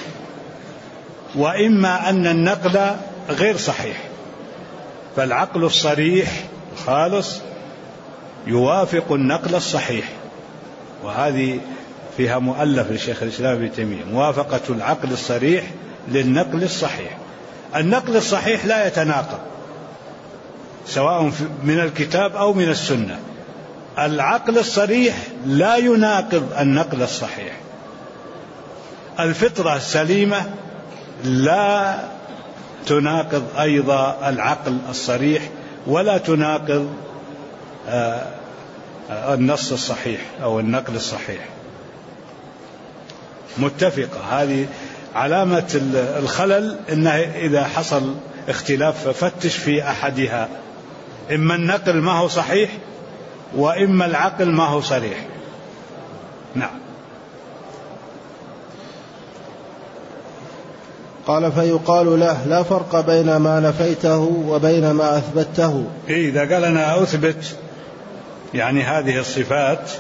وإما أن النقل غير صحيح. فالعقل الصريح خالص يوافق النقل الصحيح، وهذه فيها مؤلف للشيخ الإسلام ابن تيمية: موافقة العقل الصريح للنقل الصحيح. النقل الصحيح لا يتناقض سواء من الكتاب أو من السنة. العقل الصريح لا يناقض النقل الصحيح. الفطرة السليمة لا تناقض أيضا العقل الصريح، ولا تناقض النص الصحيح أو النقل الصحيح. متفقة. هذه علامة الخلل، إنه إذا حصل اختلاف ففتش في أحدها، إما النقل ما هو صحيح وإما العقل ما هو صريح. نعم. قال فيقال له لا فرق بين ما نفيته وبين ما أثبته. إذا قال أنا أثبت يعني هذه الصفات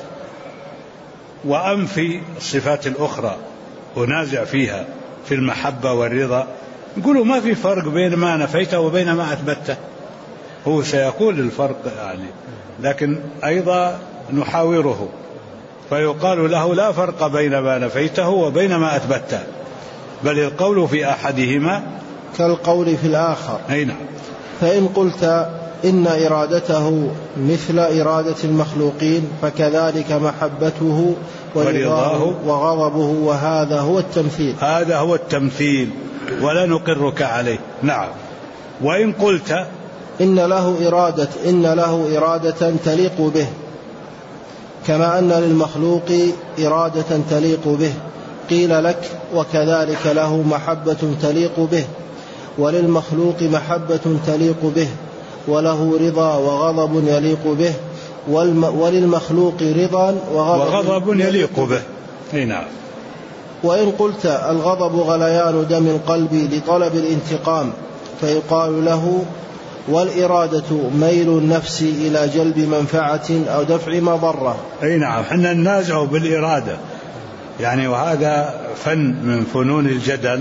وأنفي الصفات الأخرى ونازع فيها في المحبة والرضا، يقولوا ما في فرق بين ما نفيته وبين ما أثبته. هو سيقول الفرق يعني، لكن أيضا نحاوره فيقال له لا فرق بين ما نفيته وبين ما أثبته، بل القول في أحدهما كالقول في الآخر. أي نعم. فإن قلت إن إرادته مثل إرادة المخلوقين فكذلك محبته ورضاه وغضبه، وهذا هو التمثيل. هذا هو التمثيل ولا نقرك عليه. نعم. وإن قلت إن له إرادة تليق به كما أن للمخلوق إرادة تليق به، قيل لك وكذلك له محبة تليق به، وللمخلوق محبة تليق به، وله رضا وغضب يليق به، وللمخلوق رضا وغضب يليق به. نعم. وإن قلت الغضب غليان دم القلب لطلب الانتقام فيقال له والإرادة ميل النفس إلى جلب منفعة أو دفع مضرة. أي نعم. حنا ننازع بالإرادة يعني، وهذا فن من فنون الجدل،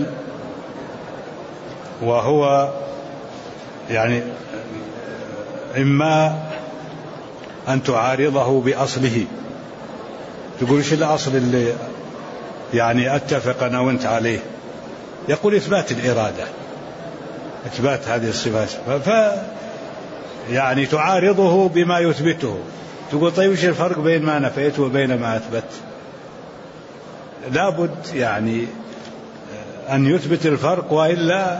وهو يعني إما أن تعارضه بأصله، تقول إيش الأصل اللي يعني أتفق أنا وأنت عليه؟ يقول إثبات الإرادة، إثبات هذه الصفات، يعني تعارضه بما يثبته، تقول طيب إيش الفرق بين ما نفيت وبين ما أثبت؟ لابد يعني أن يثبت الفرق، وإلا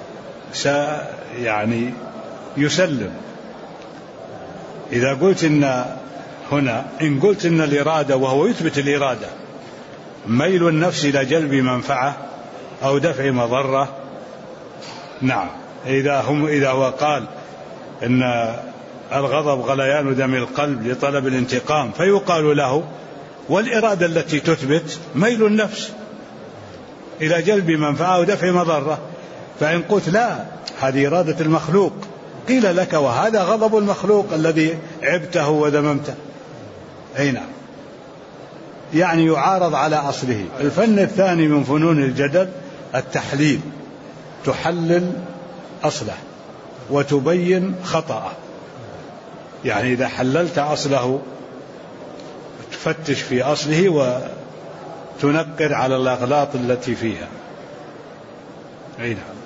يعني يسلم. إذا قلت إن قلت إن الإرادة، وهو يثبت الإرادة، ميل النفس إلى جلب منفعة أو دفع مضرة. نعم. إذا هو قال إن الغضب غليان دم القلب لطلب الانتقام فيقال له والإرادة التي تثبت ميل النفس إلى جلب منفعة ودفع مضرة. فإن قلت لا، هذه إرادة المخلوق، قيل لك وهذا غضب المخلوق الذي عبته وذممته. أي نعم. يعني يعارض على أصله. الفن الثاني من فنون الجدل التحليل، تحلل أصله وتبين خطأه. يعني إذا حللت أصله تفتش في أصله وتنقر على الأغلاط التي فيها. أي نعم.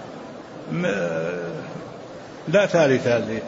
لا ثالث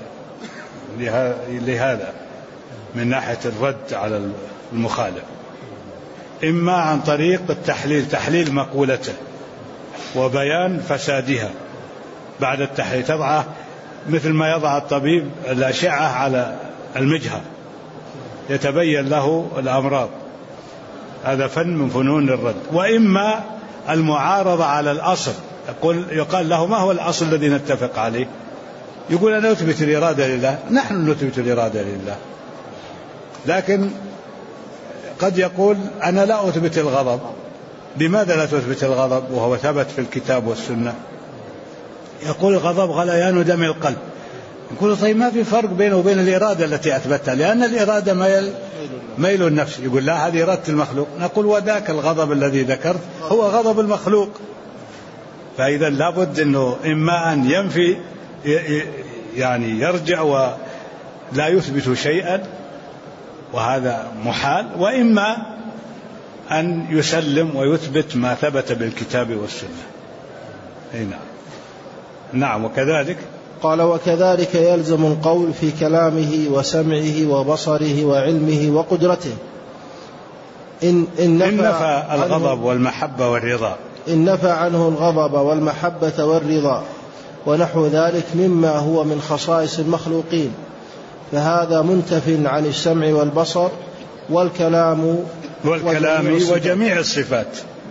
لهذا من ناحية الرد على المخالف، إما عن طريق التحليل، تحليل مقولته وبيان فسادها بعد التحليل، تضعه مثل ما يضع الطبيب الأشعة على المجهر يتبين له الأمراض. هذا فن من فنون الرد. وإما المعارضة على الأصل، يقال له ما هو الأصل الذي نتفق عليه؟ يقول أنا أثبت الإرادة لله، نحن نثبت الإرادة لله، لكن قد يقول أنا لا أثبت الغضب. لماذا لا تثبت الغضب وهو ثبت في الكتاب والسنة؟ يقول الغضب غليان دم القلب. يقول طيب ما في فرق بينه وبين الإرادة التي أثبتها، لأن الإرادة ميل النفس. يقول لا، هذه إرادة المخلوق. نقول وذاك الغضب الذي ذكرت هو غضب المخلوق. فإذا لابد أنه إما أن ينفي يعني يرجع ولا يثبت شيئا وهذا محال، وإما أن يسلم ويثبت ما ثبت بالكتاب والسنة. أي نعم. نعم. وكذلك قال وكذلك يلزم القول في كلامه وسمعه وبصره وعلمه وقدرته إن نفى الغضب والمحبة والرضا، إن نفى عنه الغضب والمحبة والرضا ونحو ذلك مما هو من خصائص المخلوقين، فهذا منتف عن السمع والبصر والكلام وجميع الصفات.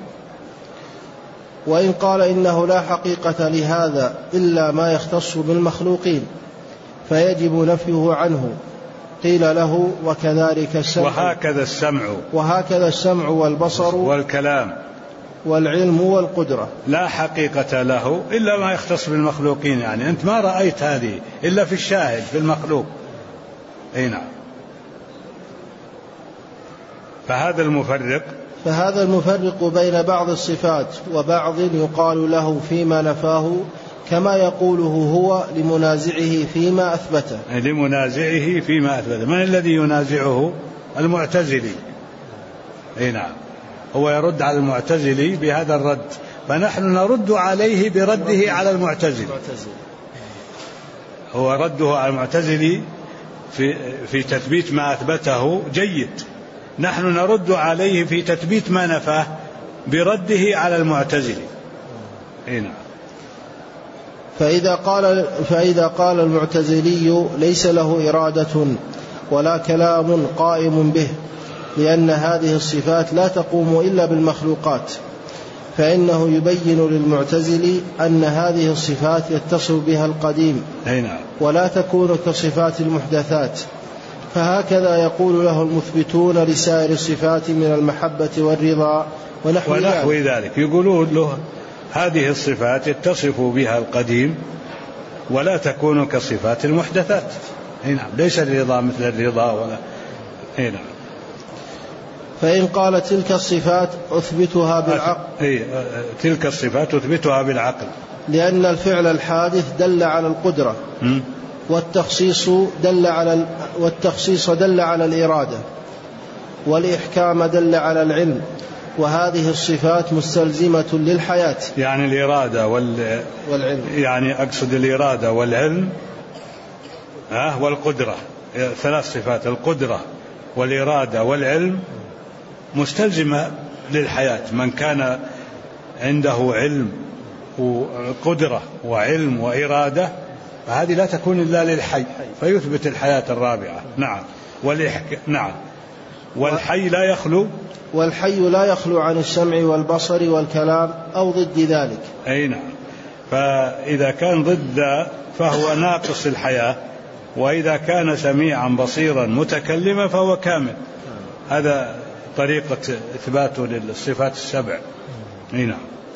وإن قال إنه لا حقيقة لهذا إلا ما يختص بالمخلوقين فيجب نفيه عنه، قيل له وكذلك السمع وهكذا السمع والبصر والعلم والقدرة لا حقيقة له إلا ما يختص بالمخلوقين، يعني أنت ما رأيت هذه إلا في الشاهد في المخلوق. أي نعم. فهذا المفرق بين بعض الصفات وبعض يقال له فيما نفاه كما يقوله هو لمنازعه فيما أثبته. من الذي ينازعه؟ المعتزلي. أي نعم. هو يرد على المعتزلي بهذا الرد، فنحن نرد عليه برده على المعتزلي. هو رده على المعتزلي في تثبيت ما أثبته جيد، نحن نرد عليه في تثبيت ما نفاه برده على المعتزلي. نعم. فإذا قال المعتزلي ليس له إرادة ولا كلام قائم به، لأن هذه الصفات لا تقوم إلا بالمخلوقات، فإنه يبين للمعتزلي أن هذه الصفات يتصف بها القديم ولا تكون كصفات المحدثات. فهكذا يقول له المثبتون لسائر الصفات من المحبة والرضا ونحو ذلك. يقولون له هذه الصفات يتصف بها القديم ولا تكون كصفات المحدثات. نعم. ليس الرضا مثل الرضا ولا. نعم. فإن قال تلك الصفات أثبتها بالعقل. تلك الصفات أثبتها بالعقل، لأن الفعل الحادث دل على القدرة، والتخصيص دل على الإرادة، والإحكام دل على العلم، وهذه الصفات مستلزمة للحياة. يعني الإرادة والعلم، يعني أقصد الإرادة والعلم والقدرة، 3 صفات: القدرة والإرادة والعلم مستلزمة للحياة. من كان عنده علم وقدرة وعلم وإرادة فهذه لا تكون إلا للحي، فيثبت الحياة الرابعة. نعم. نعم. والحي لا يخلو عن السمع والبصر والكلام أو ضد ذلك. أي نعم. فإذا كان ضد فهو ناقص الحياة، وإذا كان سميعا بصيرا متكلما فهو كامل. هذا طريقة إثباته للصفات السبع. نعم.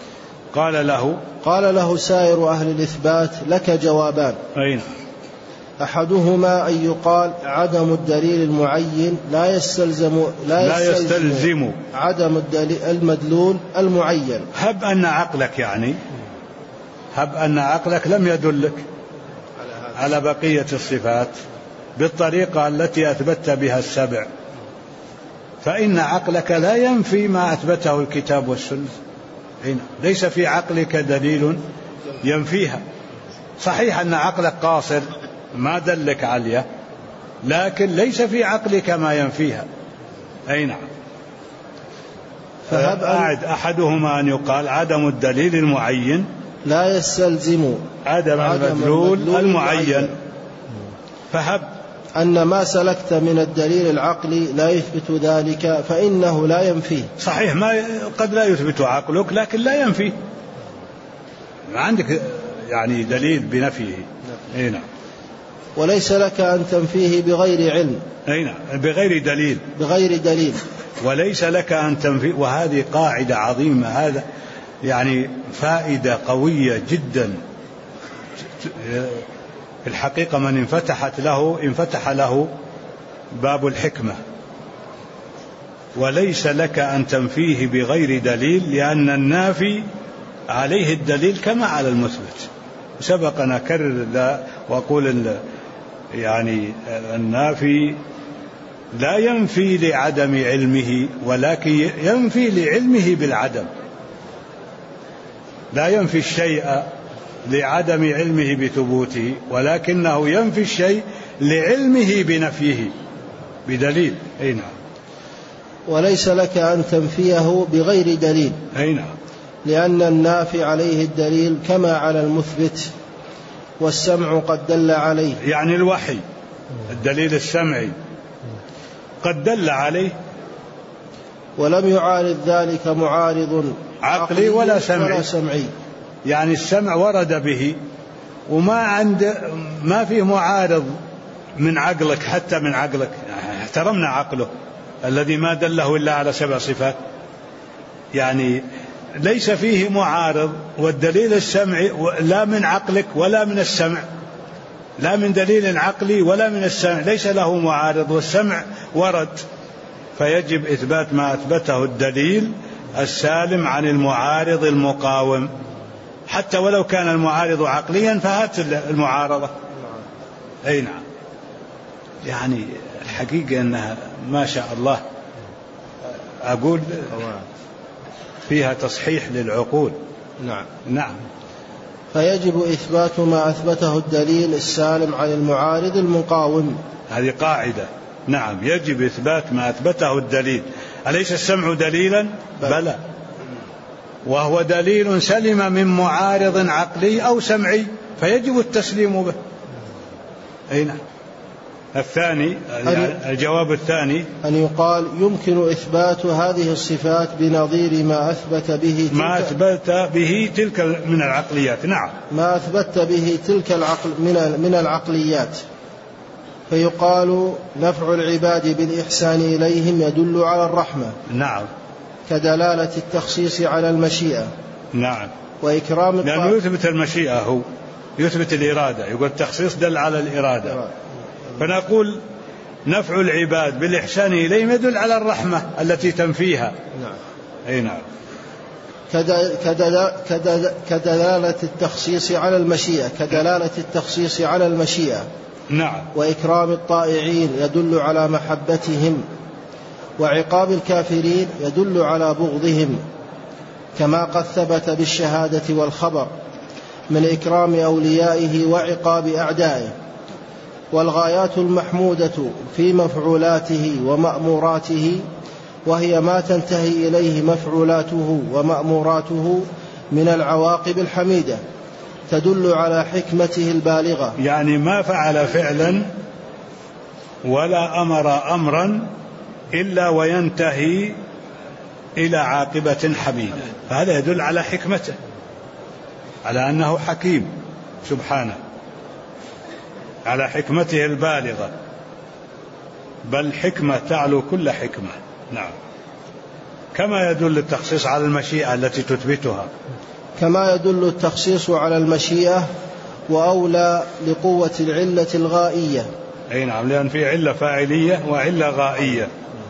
قال له سائر أهل الإثبات لك جوابان. نعم. أحدهما أن يقال عدم الدليل المعين لا يستلزم عدم المدلول المعين. هب أن عقلك لم يدلك على بقية الصفات بالطريقة التي أثبت بها السبع، فإن عقلك لا ينفي ما أثبته الكتاب والسنة. ليس في عقلك دليل ينفيها. صحيح أن عقلك قاصر ما دلك عليه، لكن ليس في عقلك ما ينفيها. أي نعم. أحدهما أن يقال عدم الدليل المعين لا يستلزم عدم المدلول المعين. فهب أن ما سلكت من الدليل العقلي لا يثبت ذلك فإنه لا ينفيه. صحيح، قد لا يثبت عقلك لكن لا ينفيه. ما عندك يعني دليل بنفيه. أي نعم. وليس لك أن تنفيه بغير علم. أي نعم. بغير دليل. وليس لك أن تنفيه. وهذه قاعدة عظيمة، هذا يعني فائدة قوية جدا. الحقيقة من انفتح له باب الحكمة. وليس لك أن تنفيه بغير دليل، لأن النافي عليه الدليل كما على المثبت. سبق أن أكرر وأقول يعني النافي لا ينفي لعدم علمه، ولكن ينفي لعلمه بالعدم. لا ينفي الشيء لعدم علمه بثبوته، ولكنه ينفي الشيء لعلمه بنفيه بدليل. أي نعم. وليس لك أن تنفيه بغير دليل. أي نعم. لأن النافي عليه الدليل كما على المثبت، والسمع قد دل عليه. يعني الوحي الدليل السمعي قد دل عليه، ولم يعارض ذلك معارض عقلي ولا سمعي. يعني السمع ورد به ما فيه معارض من عقلك، حتى من عقلك احترمنا عقله الذي ما دله إلا على 7 صفات. يعني ليس فيه معارض، والدليل السمعي لا من عقلك ولا من السمع، لا من دليل عقلي ولا من السمع، ليس له معارض، والسمع ورد، فيجب إثبات ما أثبته الدليل السالم عن المعارض المقاوم، حتى ولو كان المعارض عقليا فهات المعارضة. أي نعم. يعني الحقيقة أنها ما شاء الله أقول فيها تصحيح للعقول. نعم. نعم. فيجب إثبات ما أثبته الدليل السالم عن المعارض المقاوم. هذه قاعدة. نعم، يجب إثبات ما أثبته الدليل. أليس السمع دليلا؟ بلى، وهو دليل سلم من معارض عقلي أو سمعي، فيجب التسليم به. أي نعم. الثاني، الجواب الثاني أن يقال يمكن إثبات هذه الصفات بنظير ما أثبت به تلك من العقليات. نعم، ما أثبت به تلك من العقليات، فيقال نفع العباد بالإحسان إليهم يدل على الرحمة. نعم، كدلالة التخصيص على المشيئة. نعم، وإكرام لأنه يثبت المشيئة، هو يثبت الإرادة، يقول التخصيص دل على الإرادة، فنقول نفع العباد بالإحسان إليهم يدل على الرحمة التي تنفيها. نعم. أي نعم. كدلالة التخصيص على المشيئة، كدلالة التخصيص على المشيئة. نعم. وإكرام الطائعين يدل على محبتهم، وعقاب الكافرين يدل على بغضهم، كما قد ثبت بالشهادة والخبر من إكرام أوليائه وعقاب أعدائه. والغايات المحمودة في مفعولاته ومأموراته، وهي ما تنتهي إليه مفعولاته ومأموراته من العواقب الحميدة، تدل على حكمته البالغة. يعني ما فعل فعلا ولا أمر أمرا إلا وينتهي إلى عاقبة حميدة، فهذا يدل على حكمته، على أنه حكيم سبحانه، على حكمته البالغة، بل حكمة تعلو كل حكمة. نعم. كما يدل التخصيص على المشيئة التي تثبتها، كما يدل التخصيص على المشيئة، وأولى لقوة العلة الغائية. أي نعم، لأن في علة فاعلية وعلة غائية.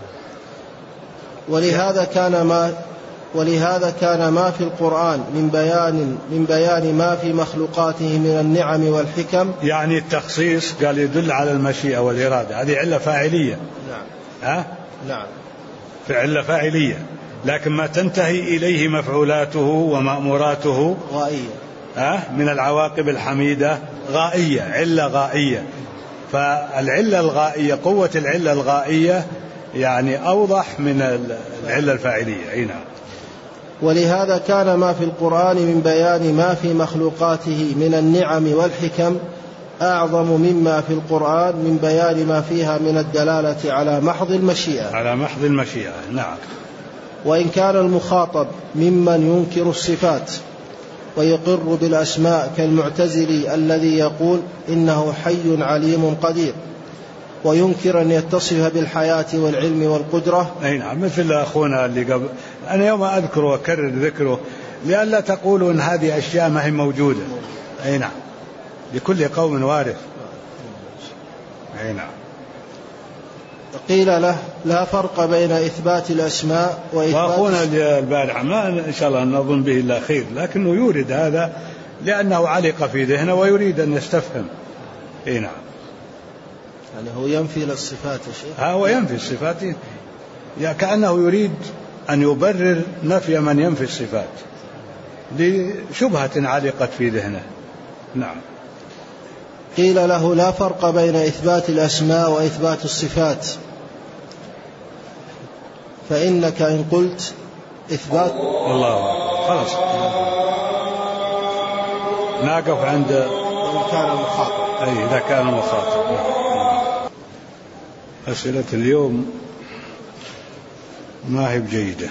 ولهذا كان ما في القرآن من بيان ما في مخلوقاته من النعم والحكم. يعني التخصيص قال يدل على المشيئة والإرادة، هذه علة فاعلية. نعم. نعم. في علة فاعلية، لكن ما تنتهي إليه مفعولاته ومأموراته غائية. من العواقب الحميدة غائية، علة غائية. فالعلة الغائية، قوة العلة الغائية يعني أوضح من العلة الفاعلية. أي نعم. ولهذا كان ما في القرآن من بيان ما في مخلوقاته من النعم والحكم أعظم مما في القرآن من بيان ما فيها من الدلالة على محض المشيئة. على محض المشيئة. نعم. وإن كان المخاطب ممن ينكر الصفات ويقر بالأسماء كالمعتزلي الذي يقول إنه حي عليم قدير، وينكر أن يتصف بالحياة والعلم والقدرة. أي نعم، مثل أخونا اللي قبل، أنا يوم أذكره وأكرر ذكره لئلا تقولوا أن هذه أشياء ما هي موجودة. أي نعم، لكل قوم وارث. أي نعم. قيل له لا فرق بين إثبات الأسماء وإثبات. وأخونا البارحة ما إن شاء الله نظن به إلا خير، لكنه يورد هذا لأنه علق في ذهنه ويريد أن يستفهم. أي نعم. يعني هو ينفي الصفات يا شيخ. هو ينفي الصفات، كأنه يريد أن يبرر نفي من ينفي الصفات لشبهة علقت في ذهنه. نعم. قيل له لا فرق بين إثبات الأسماء وإثبات الصفات، فإنك إن قلت إثبات. الله خلاص نقف عند إذا كان المخاطب. أي إذا كان المخاطب. أسئلة اليوم ما هي بجيدة،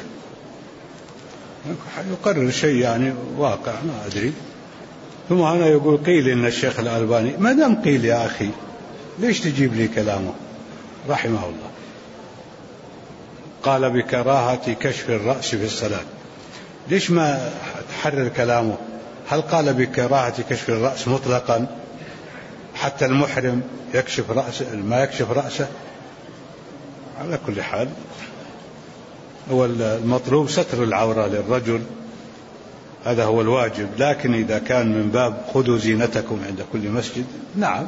يقرر شيء يعني واقع ما أدري، ثم أنا يقول قيل إن الشيخ الألباني، ما دام قيل يا أخي ليش تجيب لي كلامه رحمه الله؟ قال بكراهة كشف الرأس في الصلاة. ليش ما تحرر كلامه؟ هل قال بكراهة كشف الرأس مطلقا حتى المحرم يكشف رأسه ما يكشف رأسه؟ على كل حال هو المطلوب ستر العورة للرجل، هذا هو الواجب. لكن إذا كان من باب خذوا زينتكم عند كل مسجد، نعم،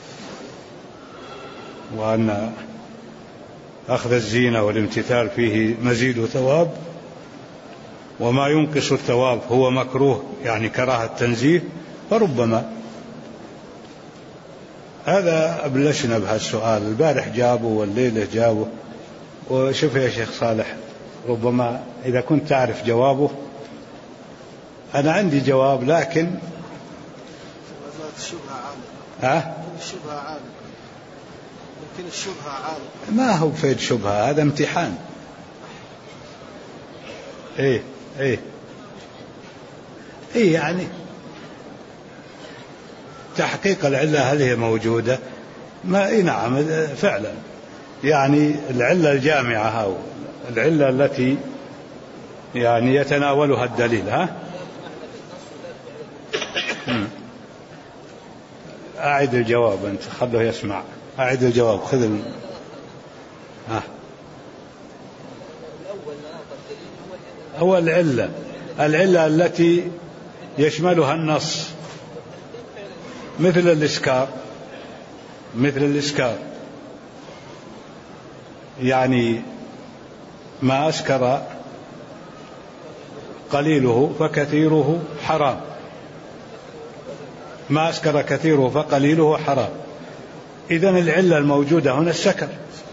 وأن أخذ الزينة والامتثال فيه مزيد ثواب، وما ينقص الثواب هو مكروه، يعني كراهة تنزيه، فربما هذا أبلشنا بهالسؤال البارح جابه والليلة جابه. وشوف يا شيخ صالح، ربما إذا كنت تعرف جوابه. أنا عندي جواب لكن الشبهة عالم، يمكن الشبهة عالم. ما هو فيد شبهة، هذا امتحان. إيه يعني تحقيق العلة هل هي موجودة؟ ما نعم فعلا، يعني العلة الجامعة أو العلة التي يعني يتناولها الدليل. أعد الجواب أنت، خذه يسمع. أعد الجواب، خذ هو العلة التي يشملها النص، مثل الإسكار، يعني ما أسكر قليله فكثيره حرام، ما أسكر كثيره فقليله حرام. إذن العلة الموجودة هنا السكر،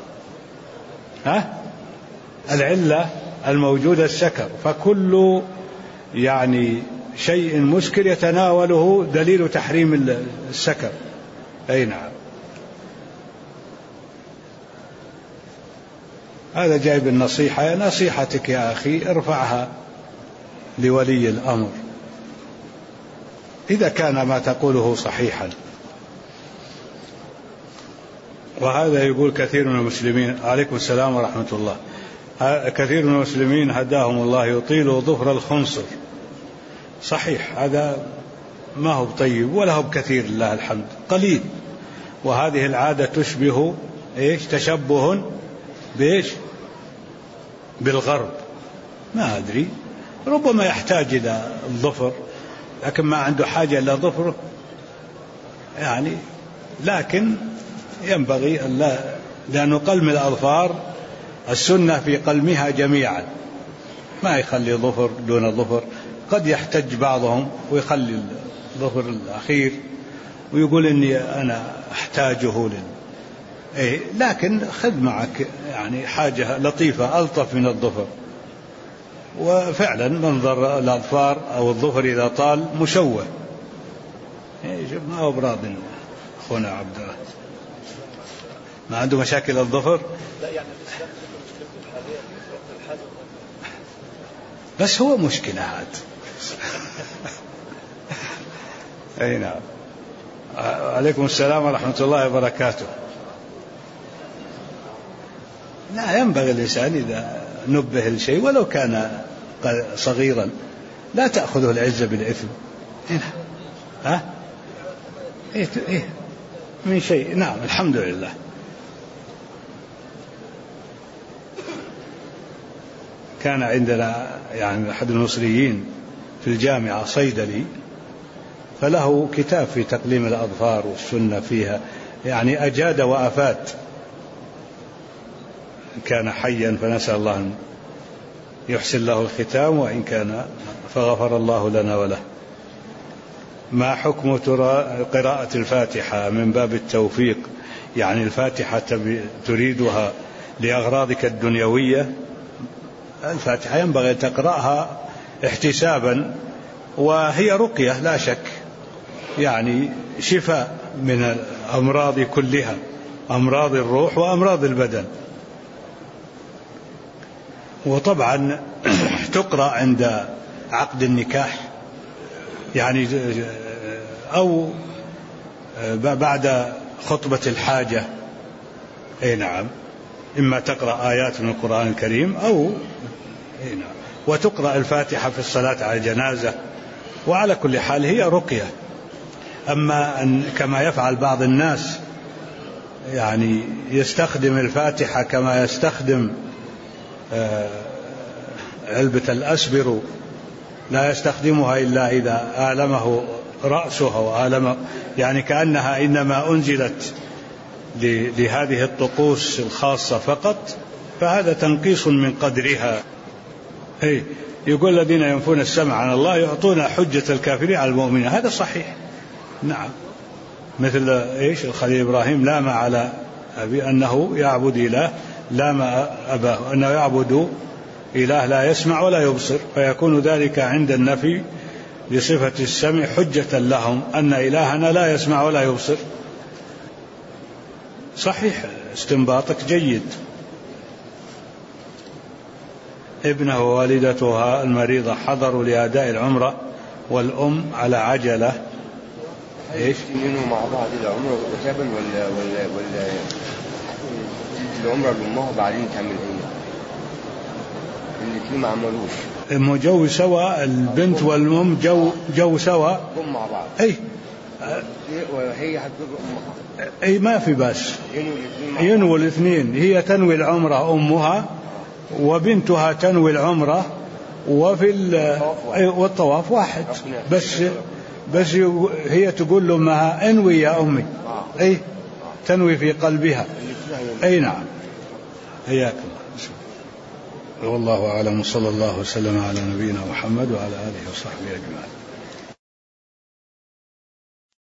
العلة الموجودة السكر، فكل يعني شيء مسكر يتناوله دليل تحريم السكر. أي نعم، هذا جايب النصيحة. نصيحتك يا أخي ارفعها لولي الأمر إذا كان ما تقوله صحيحا. وهذا يقول كثير من المسلمين، عليكم السلام ورحمة الله، كثير من المسلمين هداهم الله يطيل ظفر الخنصر. صحيح، هذا ما هو طيب ولا هو بكثير لله الحمد، قليل. وهذه العادة تشبه تشبه بالغرب، ما أدري، ربما يحتاج إلى الظفر لكن ما عنده حاجة إلى ظفره يعني. لكن ينبغي لأنه قلم الأظفار السنة في قلمها جميعا، ما يخلي ظفر دون ظفر. قد يحتج بعضهم ويخلي الظفر الأخير ويقول إني أنا أحتاجه لكن خذ معك يعني حاجة لطيفة ألطف من الظفر. وفعلا منظر الأظفار أو الظفر إذا طال مشوه. ما هو براض أخونا عبد الله ما عنده مشاكل الظفر، لا يعني بس هو مشكلة عاد. أي نعم. عليكم السلام ورحمة الله وبركاته. لا، ينبغي الإنسان إذا نبه الشيء ولو كان صغيرا لا تأخذه العزة بالإثم. من شيء. نعم، الحمد لله. كان عندنا يعني أحد المصريين في الجامعة صيدلي، فله كتاب في تقليم الأظفار والسنة فيها، يعني أجاد وأفاد. كان حيا فنسأل الله أن يحسن له الختام، وإن كان فغفر الله لنا وله. ما حكم قراءة الفاتحة من باب التوفيق؟ يعني الفاتحة تريدها لأغراضك الدنيوية. الفاتحة ينبغي تقرأها احتسابا، وهي رقية لا شك، يعني شفاء من الأمراض كلها، أمراض الروح وأمراض البدن. وطبعا تقرأ عند عقد النكاح يعني، أو بعد خطبة الحاجة. أي نعم، إما تقرأ آيات من القرآن الكريم أو وتقرأ الفاتحة في الصلاة على الجنازة. وعلى كل حال هي رقية. أما أن كما يفعل بعض الناس يعني يستخدم الفاتحة كما يستخدم علبة الأسبر، لا يستخدمها إلا إذا آلمه رأسه أو آلمه، يعني كأنها إنما أنزلت لهذه الطقوس الخاصة فقط، فهذا تنقيص من قدرها. يقول الذين ينفون السمع عن الله يعطون حجة الكافرين على المؤمنين، هذا صحيح. نعم، مثل الخليل إبراهيم لام على أبي أنه يعبد إله، لام أباه أنه يعبد إله لا يسمع ولا يبصر، فيكون ذلك عند النفي لصفة السمع حجة لهم أن إلهنا لا يسمع ولا يبصر. صحيح، استنباطك جيد. ابنه ووالدتها المريضة حضروا لأداء العمرة والأم على عجلة. ينوا مع بعض العمرة وتابا ولا العمرة لأمها بعدين تعمل ايه؟ الاثنين ما عملوش جو سوا، البنت والأم جو سوا مع بعض. وهي أي ما في بس ينوي الاثنين، هي تنوي العمرة أمها وبنتها تنوي العمرة والطواف واحد، بس هي تقول لأمها انوي يا أمي، تنوي في قلبها. نعم، حياك الله. والله أعلم، صلى الله وسلم على نبينا محمد وعلى آله وصحبه أجمعين.